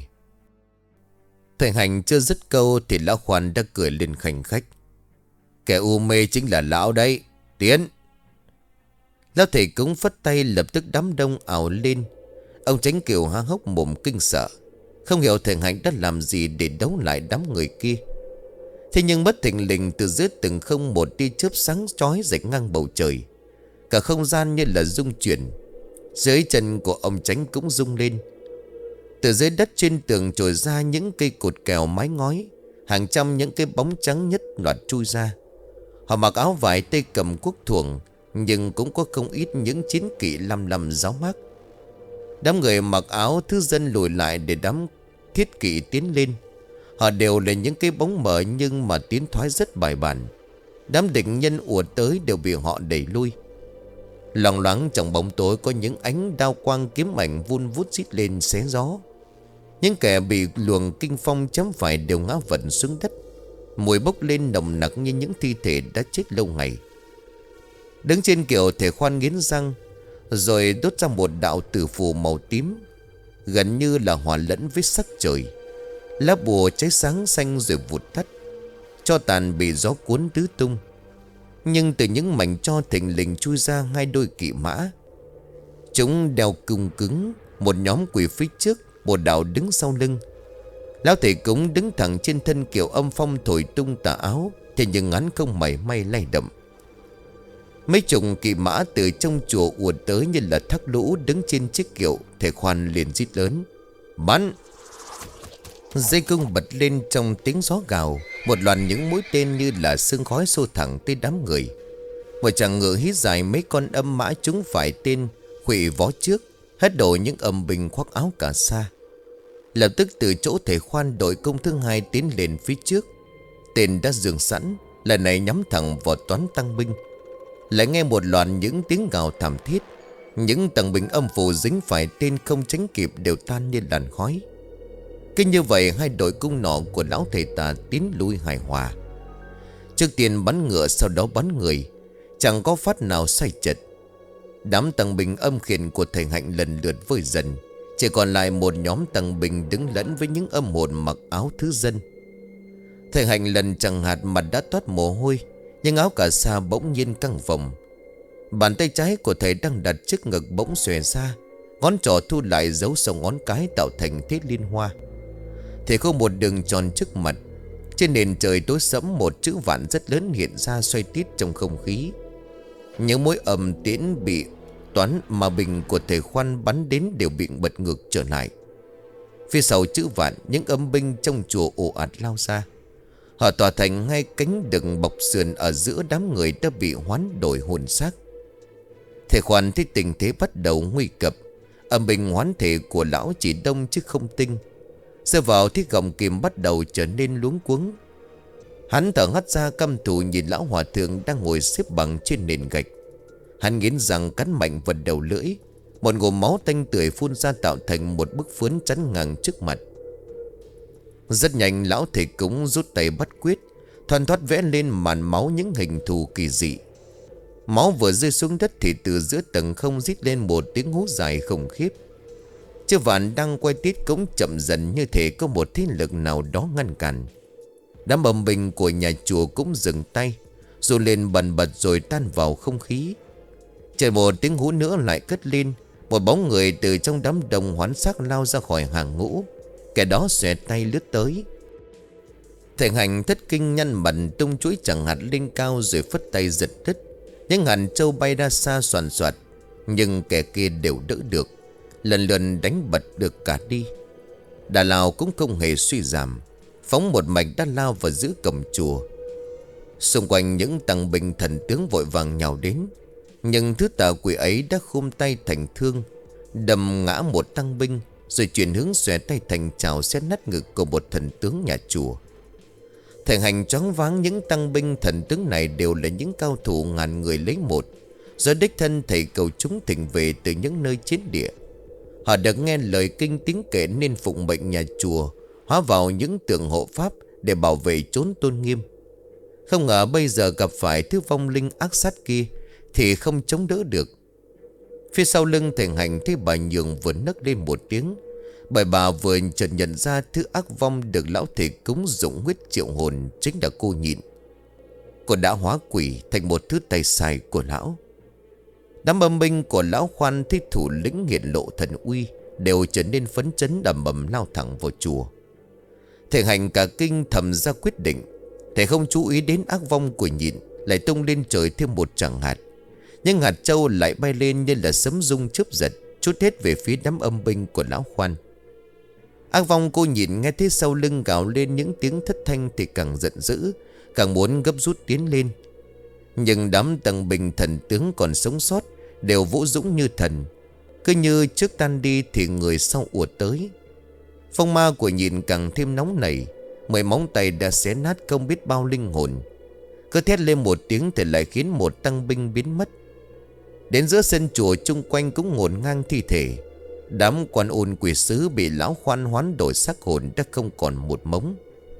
Thầy Hành chưa dứt câu thì lão Khoan đã cười lên khanh khách. Kẻ u mê chính là lão đấy, tiến. Lão thầy cúng phất tay, lập tức đám đông ào lên. Ông Chánh Kiều há hốc mồm kinh sợ, không hiểu thầy Hành đã làm gì để đấu lại đám người kia. Thế nhưng bất thình lình, từ dưới từng không một tia chớp sáng chói rạch ngang bầu trời. Cả không gian như là rung chuyển. Dưới chân của ông Chánh cũng rung lên. Từ dưới đất trên tường trồi ra những cây cột kèo mái ngói. Hàng trăm những cái bóng trắng nhất loạt chui ra. Họ mặc áo vải, tay cầm cuốc thuồng, nhưng cũng có không ít những chiến kỵ lăm lăm giáo mác. Đám người mặc áo thứ dân lùi lại để đám thiết kỵ tiến lên. Họ đều là những cái bóng mờ nhưng mà tiến thoái rất bài bản. Đám địch nhân ùa tới đều bị họ đẩy lui. Loằng loáng trong bóng tối có những ánh đao quang kiếm ảnh vun vút rít lên xé gió. Những kẻ bị luồng kinh phong chém phải đều ngã vật xuống đất. Mùi bốc lên nồng nặc như những thi thể đã chết lâu ngày. Đứng trên kiệu, thầy Khoan nghiến răng, rồi đốt ra một đạo tử phù màu tím, gần như là hòa lẫn với sắc trời. Lá bùa cháy sáng xanh rồi vụt tắt, tro tàn bị gió cuốn tứ tung. Nhưng từ những mảnh tro thình lình chui ra hai đôi kỵ mã. Chúng đeo cung cứng, một nhóm quỳ phía trước, một đạo đứng sau lưng. Lão thầy cúng đứng thẳng trên thân kiệu, âm phong thổi tung tà áo, thế nhưng hắn không mảy may lay động. Mấy chục kỵ mã từ trong chùa ùa tới như là thác lũ đứng trên chiếc kiệu. Thầy Khoan liền rít lớn: bắn! Dây cung bật lên trong tiếng gió gào. Một loạt những mũi tên như là sương khói xô thẳng tới đám người. Một chàng ngựa hít dài mấy con âm mã trúng phải tên, khuỵu vó trước, hất đổ những âm binh khoác áo cà sa. Lập tức từ chỗ thầy Khoan, đội công thứ hai tiến lên phía trước. Tên đã dừng sẵn, lần này nhắm thẳng vào toán tăng binh. Lại nghe một loạt những tiếng gào thảm thiết. Những tầng binh âm phủ dính phải tên không tránh kịp đều tan như làn khói. Cứ như vậy hai đội cung nỏ của lão thầy tà tiến lui hài hòa. Trước tiên bắn ngựa, sau đó bắn người, chẳng có phát nào sai chật. Đám tăng binh âm khiển của thầy Hạnh lần lượt vơi dần. Chỉ còn lại một nhóm tăng binh đứng lẫn với những âm hồn mặc áo thứ dân. Thầy Hạnh lần chẳng hạt mặt đã toát mồ hôi, nhưng áo cà sa bỗng nhiên căng phồng. Bàn tay trái của thầy đang đặt trước ngực bỗng xòe ra, ngón trỏ thu lại giấu sau ngón cái tạo thành thế liên hoa. Thầy có một đường tròn trước mặt. Trên nền trời tối sẫm, một chữ vạn rất lớn hiện ra xoay tít trong không khí. Những mũi ầm tiễn bị toán mà bình của thầy Khoan bắn đến đều bị bật ngược trở lại. Phía sau chữ vạn, những âm binh trong chùa ồ ạt lao ra. Họ tỏa thành hai cánh đừng bọc sườn ở giữa đám người đã bị hoán đổi hồn xác. Thầy Khoan thấy tình thế bắt đầu nguy cấp. Âm binh hoán thể của lão chỉ đông chứ không tinh. Rơi vào thì gọng kìm bắt đầu trở nên luống cuống. Hắn thở hắt ra căm thù nhìn lão hòa thượng đang ngồi xếp bằng trên nền gạch. Hắn nghiến răng cắn mạnh vào đầu lưỡi. Một ngụm máu tanh tưởi phun ra tạo thành một bức phướn chắn ngang trước mặt. Rất nhanh lão thầy cúng rút tay bắt quyết, thoăn thoắt vẽ lên màn máu những hình thù kỳ dị. Máu vừa rơi xuống đất thì từ giữa tầng không rít lên một tiếng hú dài khủng khiếp. Chư vạn đang quay tít cũng chậm dần, như thể có một thế lực nào đó ngăn cản. Đám âm binh của nhà chùa cũng dừng tay, run lên bần bật rồi tan vào không khí. Chờ một tiếng hú nữa lại cất lên. Một bóng người từ trong đám đông hoán xác lao ra khỏi hàng ngũ. Kẻ đó xòe tay lướt tới. Thầy Hạnh thất kinh nhăn mặt, tung chuỗi chẳng hạt lên cao rồi phất tay giật đứt. Những hạt trâu bay ra xa xoàn xoạt. Nhưng kẻ kia đều đỡ được, lần lượt đánh bật được cả đi. Đà Lào cũng không hề suy giảm, phóng một mạch đã lao vào giữa cổng chùa. Xung quanh những tăng binh thần tướng vội vàng nhào đến. Nhưng thứ tà quỷ ấy đã khum tay thành thương, đâm ngã một tăng binh, rồi chuyển hướng xòe tay thành chảo xé nát ngực của một thần tướng nhà chùa. Thầy Hành choáng váng, những tăng binh thần tướng này đều là những cao thủ ngàn người lấy một, do đích thân thầy cầu chúng thỉnh về từ những nơi chiến địa. Họ được nghe lời kinh tiếng kể nên phụng mệnh nhà chùa hóa vào những tượng hộ pháp để bảo vệ chốn tôn nghiêm. Không ngờ bây giờ gặp phải thứ vong linh ác sát kia thì không chống đỡ được. Phía sau lưng thầy Hành thấy bà Nhường vừa nấc lên một tiếng, bởi bà vừa chợt nhận ra thứ ác vong được lão thầy cúng dụng huyết triệu hồn chính là cô Nhịn. Cô đã hóa quỷ thành một thứ tay xài của lão. Đám âm binh của lão Khoan thấy thủ lĩnh hiện lộ thần uy đều trở nên phấn chấn, đầm bầm lao thẳng vào chùa. Thầy Hành cả kinh thầm ra quyết định. Thầy không chú ý đến ác vong của Nhịn lại tung lên trời thêm một tràng hạt. Nhưng hạt châu lại bay lên như là sấm rung chớp giật, trút hết về phía đám âm binh của lão Khoan. Ác vong cô Nhịn nghe thấy sau lưng gào lên những tiếng thất thanh thì càng giận dữ, càng muốn gấp rút tiến lên. Nhưng đám tăng binh thần tướng còn sống sót đều vũ dũng như thần. Cứ như trước tan đi thì người sau ùa tới. Phong ma của Nhịn càng thêm nóng nảy, 10 móng tay đã xé nát không biết bao linh hồn. Cứ thét lên một tiếng thì lại khiến một tăng binh biến mất. Đến giữa sân chùa chung quanh cũng ngổn ngang thi thể. Đám quan ôn quỷ sứ bị lão Khoan hoán đổi xác hồn đã không còn một mống.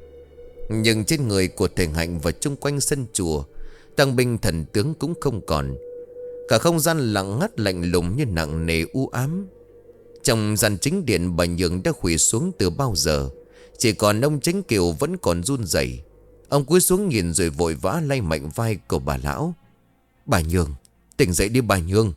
Nhưng trên người của thầy Hạnh và chung quanh sân chùa, tăng binh thần tướng cũng không còn. Cả không gian lặng ngắt lạnh lùng như nặng nề u ám. Trong gian chính điện, bà Nhường đã khuỵu xuống từ bao giờ. Chỉ còn ông Chánh Kiều vẫn còn run rẩy. Ông cúi xuống nhìn rồi vội vã lay mạnh vai của bà lão. Bà Nhường, tỉnh dậy đi bà Nhường.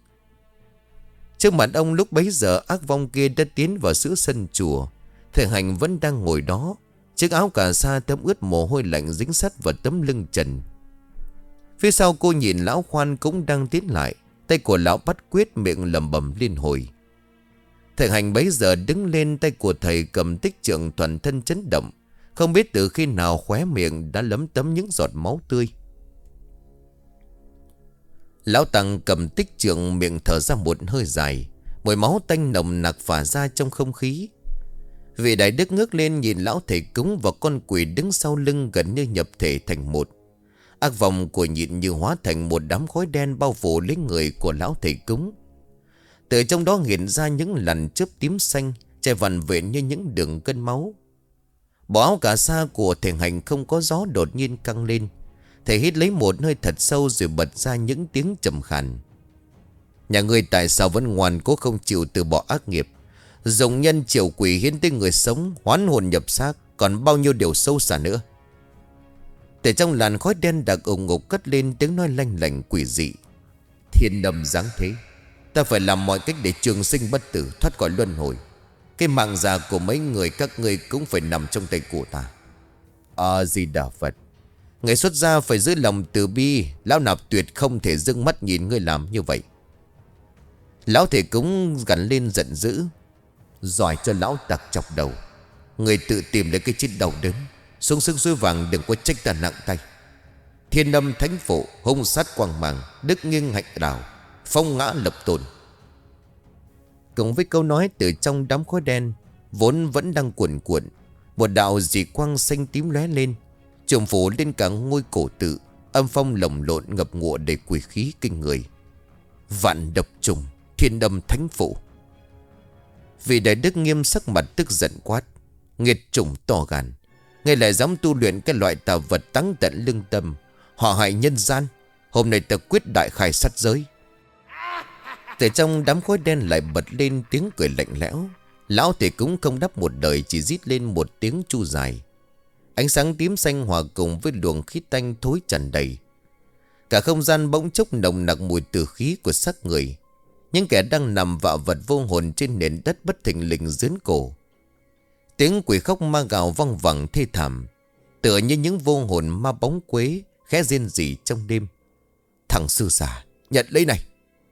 Trước mặt ông lúc bấy giờ, ác vong kia đã tiến vào giữa sân chùa. Thầy Hành vẫn đang ngồi đó, chiếc áo cà sa thấm ướt mồ hôi lạnh dính sắt vào tấm lưng trần. Phía sau cô nhìn lão Khoan cũng đang tiến lại. Tay của lão bắt quyết, miệng lẩm bẩm liên hồi. Thầy Hành bấy giờ đứng lên, tay của thầy cầm tích trượng toàn thân chấn động. Không biết từ khi nào khóe miệng đã lấm tấm những giọt máu tươi. Lão Tăng cầm tích trượng, miệng thở ra một hơi dài. Mùi máu tanh nồng nặc phả ra trong không khí. Vị đại đức ngước lên nhìn lão thầy cúng và con quỷ đứng sau lưng, gần như nhập thể thành một. Ác vọng của nhịn như hóa thành một đám khói đen bao phủ lấy người của lão thầy cúng. Từ trong đó hiện ra những làn chớp tím xanh chạy vằn vện như những đường cân máu. Bộ áo cà sa của thầy Hành không có gió đột nhiên căng lên. Thầy hít lấy một hơi thật sâu rồi bật ra những tiếng trầm khàn. Nhà ngươi tại sao vẫn ngoan cố không chịu từ bỏ ác nghiệp, dùng nhân triệu quỷ hiến tới người sống, hoán hồn nhập xác, còn bao nhiêu điều sâu xa nữa. Từ trong làn khói đen đặc ủng ngục cất lên tiếng nói lanh lảnh quỷ dị. Thiên đầm giáng thế, ta phải làm mọi cách để trường sinh bất tử, thoát khỏi luân hồi. Cái mạng già của mấy người các ngươi cũng phải nằm trong tay của ta. A-di-đà Phật. Ngày xuất gia phải giữ lòng từ bi. Lão Nạp tuyệt không thể dưng mắt nhìn ngươi làm như vậy. Lão thầy cúng gằn lên giận dữ. Giỏi cho lão tặc chọc đầu. Người tự tìm lấy cái chết đau đớn. Xuống sức suối vàng đừng có trách ta nặng tay. Thiên âm thánh phụ, hung sát quang màng, đức nghiêng hạnh đảo, phong ngã lập tồn. Cùng với câu nói, từ trong đám khói đen vốn vẫn đang cuồn cuộn, một đạo dị quang xanh tím lóe lên, trùm phủ lên cả ngôi cổ tự. Âm phong lồng lộn ngập ngụa đầy quỷ khí kinh người. Vạn độc trùng, thiên âm thánh phụ. Vị đại đức nghiêm sắc mặt tức giận quát. Nghiệt chủng to gan, ngươi lại dám tu luyện cái loại tà vật táng tận lương tâm, họ hại nhân gian. Hôm nay ta quyết đại khai sát giới. Từ trong đám khói đen lại bật lên tiếng cười lạnh lẽo. Lão thì cũng không đáp một đời, chỉ rít lên một tiếng chu dài. Ánh sáng tím xanh hòa cùng với luồng khí tanh thối tràn đầy. Cả không gian bỗng chốc nồng nặc mùi tử khí của xác người. Những kẻ đang nằm vạ vật vô hồn trên nền đất bất thình lình dướn cổ. Tiếng quỷ khóc ma gào văng vẳng thê thảm, tựa như những vô hồn ma bóng quế khẽ rên rỉ trong đêm. Thằng sư giả, nhận lấy này.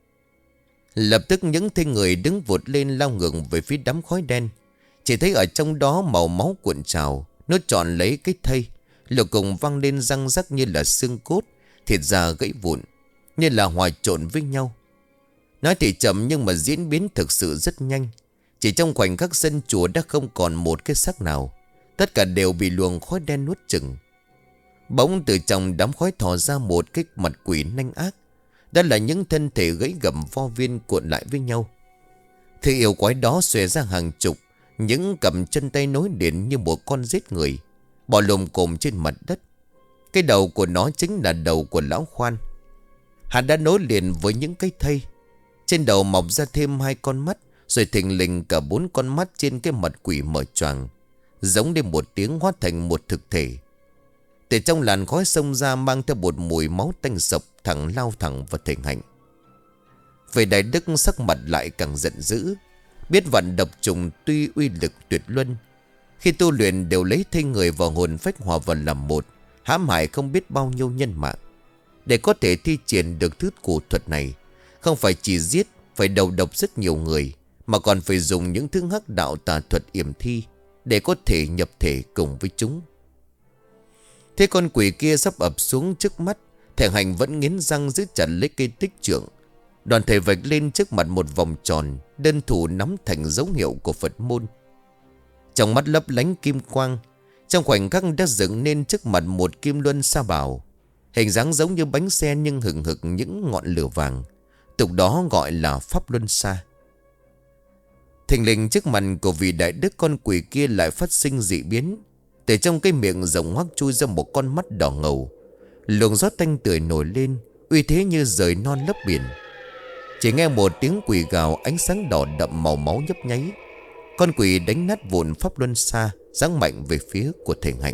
Lập tức những thây người đứng vụt lên lao ngược về phía đám khói đen. Chỉ thấy ở trong đó màu máu cuộn trào, nó trọn lấy cái thây. Lục cùng văng lên răng rắc như là xương cốt, thịt da gãy vụn, như là hòa trộn với nhau. Nói thì chậm nhưng mà diễn biến thực sự rất nhanh. Chỉ trong khoảnh khắc sân chùa đã không còn một cái xác nào. Tất cả đều bị luồng khói đen nuốt chửng. Bỗng từ trong đám khói thò ra một cái mặt quỷ nanh ác. Đó là những thân thể gãy gầm vo viên cuộn lại với nhau. Thứ yêu quái đó xòe ra hàng chục, những cầm chân tay nối liền như một con giết người, bò lồm cồm trên mặt đất. Cái đầu của nó chính là đầu của lão Khoan. Hắn đã nối liền với những cái thây. Trên đầu mọc ra thêm 2 con mắt, rồi thình lình cả 4 con mắt trên cái mặt quỷ mở choàng, giống đến một tiếng hóa thành một thực thể. Từ trong làn khói xông ra mang theo một mùi máu tanh sộc, lao thẳng vào thầy Hạnh. Về đại đức sắc mặt lại càng giận dữ. Biết vạn độc trùng tuy uy lực tuyệt luân, khi tu luyện đều lấy thây người và hồn phách hòa vào làm một, hãm hại không biết bao nhiêu nhân mạng. Để có thể thi triển được thứ cổ thuật này, không phải chỉ giết, phải đầu độc rất nhiều người, mà còn phải dùng những thứ hắc đạo tà thuật yểm thi để có thể nhập thể cùng với chúng. Thế con quỷ kia sắp ập xuống trước mắt, thầy Hành vẫn nghiến răng giữ chặt lấy cây tích trượng. Đoàn thầy vạch lên trước mặt một vòng tròn, đơn thủ nắm thành dấu hiệu của Phật môn. Trong mắt lấp lánh kim quang, trong khoảnh khắc đã dựng nên trước mặt một kim luân sa bảo, hình dáng giống như bánh xe nhưng hừng hực những ngọn lửa vàng, tục đó gọi là pháp luân sa. Thình lình trước mặt của vị đại đức, con quỷ kia lại phát sinh dị biến. Từ trong cái miệng rộng hoác chui ra một con mắt đỏ ngầu. Luồng gió tanh tưởi nổi lên, uy thế như rời non lấp biển. Chỉ nghe một tiếng quỷ gào, ánh sáng đỏ đậm màu máu nhấp nháy. Con quỷ đánh nát vụn pháp luân xa, giáng mạnh về phía của thầy Hạnh.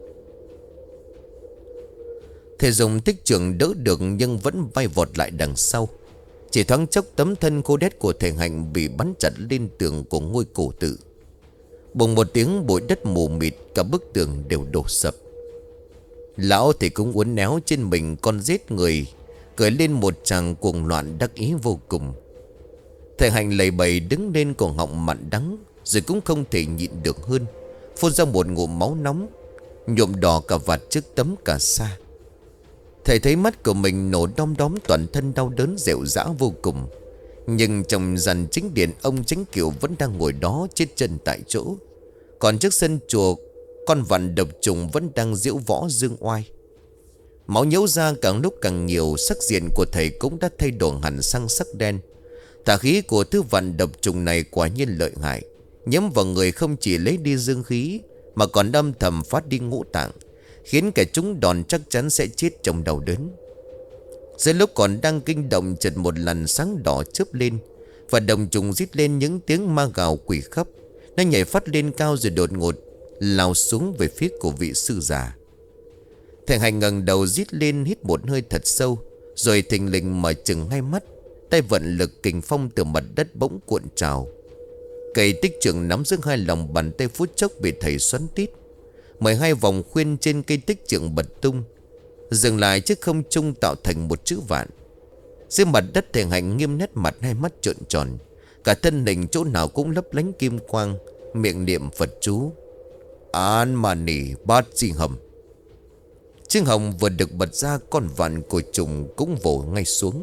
Thầy dùng tích trường đỡ được nhưng vẫn bay vọt lại đằng sau. Chỉ thoáng chốc tấm thân khô đét của thầy Hạnh bị bắn chặt lên tường của ngôi cổ tự. Bùng một tiếng bụi đất mù mịt, cả bức tường đều đổ sập. Lão thì cũng uốn éo trên mình con giết người, cười lên một tràng cuồng loạn đắc ý vô cùng. Thầy Hành lầy bầy đứng lên cổ họng mặn đắng, rồi cũng không thể nhịn được hơn, phun ra một ngụm máu nóng, nhuộm đỏ cả vạt trước tấm cà sa. Thầy thấy mắt của mình nổ đom đóm, toàn thân đau đớn rệu rã vô cùng. Nhưng trong dàn chính điện, ông Chánh Kiều vẫn đang ngồi đó chết chân tại chỗ. Còn trước sân chùa, con vằn độc trùng vẫn đang diễu võ dương oai. Máu nhễu ra càng lúc càng nhiều, sắc diện của thầy cũng đã thay đổi hẳn sang sắc đen. Tà khí của thứ vằn độc trùng này quả nhiên lợi hại, nhắm vào người không chỉ lấy đi dương khí, mà còn âm thầm phát đi ngũ tạng, khiến kẻ chúng đòn chắc chắn sẽ chết trong đau đớn. Giữa lúc còn đang kinh động, chợt một lần sáng đỏ chớp lên, và đồng trùng rít lên những tiếng ma gào quỷ khắp. Nó nhảy phát lên cao rồi đột ngột lao xuống về phía của vị sư già. Thầy Hành ngẩng đầu rít lên, hít một hơi thật sâu, rồi thình lình mở chừng hai mắt. Tay vận lực kình phong từ mặt đất bỗng cuộn trào. Cây tích trưởng nắm giữa hai lòng bàn tay phút chốc bị thầy xoắn tít. 12 vòng khuyên trên cây tích trưởng bật tung, dừng lại trước không trung tạo thành một chữ vạn. Dưới mặt đất, thầy Hành nghiêm nét mặt, hai mắt trợn tròn, cả thân hình chỗ nào cũng lấp lánh kim quang, miệng niệm Phật chú An Mani Bát Di Hầm. Chiếc hồng vừa được bật ra, con vạn của trùng cũng vồ ngay xuống.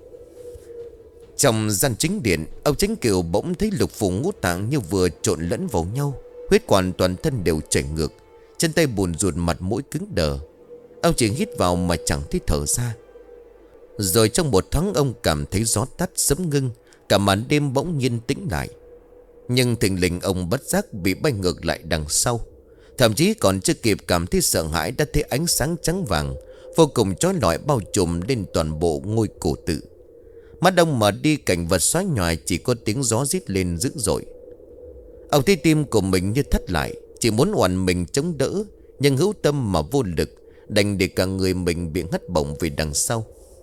Trong gian chính điện, ông Chánh Kiều bỗng thấy lục phủ ngũ tạng như vừa trộn lẫn vào nhau, huyết quản toàn thân đều chảy ngược, chân tay bùn rùn, mặt mũi cứng đờ. Ông chỉ hít vào mà chẳng thấy thở ra. Rồi trong một thoáng, ông cảm thấy gió tắt sấm ngưng, cả màn đêm bỗng nhiên tĩnh lại. Nhưng thình lình ông bất giác bị bay ngược lại đằng sau. Thậm chí còn chưa kịp cảm thấy sợ hãi, đã thấy ánh sáng trắng vàng vô cùng chói lọi bao trùm lên toàn bộ ngôi cổ tự. Mắt ông mở đi, cảnh vật xóa nhòa, chỉ có tiếng gió rít lên dữ dội. Ông thấy tim của mình như thắt lại, chỉ muốn oằn mình chống đỡ, nhưng hữu tâm mà vô lực, đành để cả người mình bị hất bổng về đằng sau.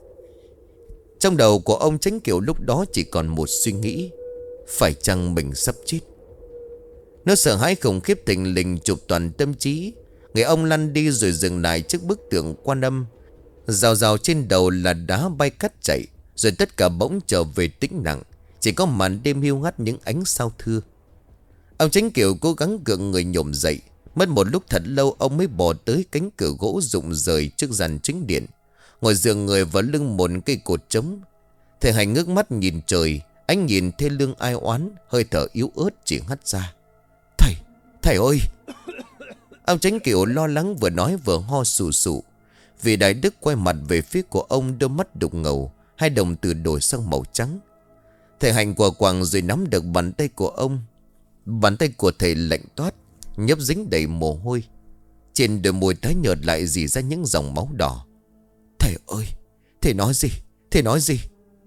Trong đầu của ông Chánh Kiều lúc đó chỉ còn một suy nghĩ: phải chăng mình sắp chết? Nó sợ hãi khủng khiếp thình lình chụp toàn tâm trí. Người ông lăn đi rồi dừng lại trước bức tượng Quan Âm. Rào rào trên đầu là đá bay cắt chạy. Rồi tất cả bỗng trở về tĩnh lặng, chỉ có màn đêm hiu hắt những ánh sao thưa. Ông Chánh Kiều cố gắng gượng người nhổm dậy. Mất một lúc thật lâu, ông mới bò tới cánh cửa gỗ rụng rời trước gian chính điện, ngồi dựa người vào lưng một cây cột trống. Thầy Hành ngước mắt nhìn trời, ánh nhìn thê lương ai oán, hơi thở yếu ớt chỉ hắt ra: Thầy ơi! Ông Chánh Kiều lo lắng vừa nói vừa ho sù sụ. Vì Đại Đức quay mặt về phía của ông, đôi mắt đục ngầu, hai đồng tử đổi sang màu trắng. Thầy Hành quả quàng rồi nắm được bàn tay của ông. Bàn tay của thầy lạnh toát, nhấp dính đầy mồ hôi. Trên đôi môi tái nhợt lại rỉ ra những dòng máu đỏ. Thầy ơi! Thầy nói gì? Thầy nói gì?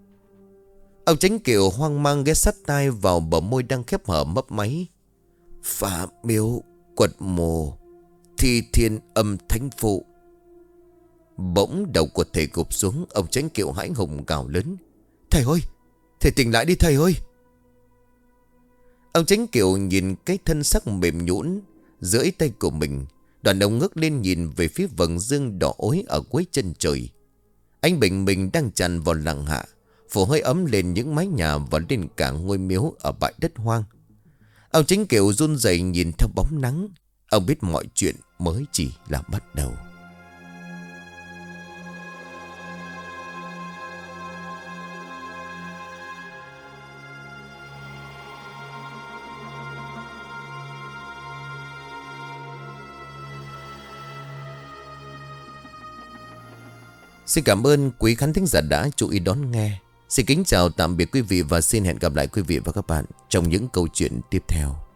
Ông Chánh Kiều hoang mang ghé sát tai vào bờ môi đang khép hở mấp máy. Phá miếu quật mồ, thi thiên âm thánh phụ. Bỗng đầu của thầy gục xuống. Ông Chánh Kiều hãi hùng gào lớn: Thầy ơi! Thầy tỉnh lại đi thầy ơi! Ông Chánh Kiều nhìn cái thân xác mềm nhũn dưới tay của mình. Đoàn ông ngước lên nhìn về phía vầng dương đỏ ối ở cuối chân trời. Ánh bình minh đang tràn vào lặng hạ, phủ hơi ấm lên những mái nhà và lên cả ngôi miếu ở bãi đất hoang. Ông Chánh Kiều run rẩy nhìn theo bóng nắng. Ông biết mọi chuyện mới chỉ là bắt đầu. Xin cảm ơn quý khán thính giả đã chú ý đón nghe. Xin kính chào tạm biệt quý vị và xin hẹn gặp lại quý vị và các bạn trong những câu chuyện tiếp theo.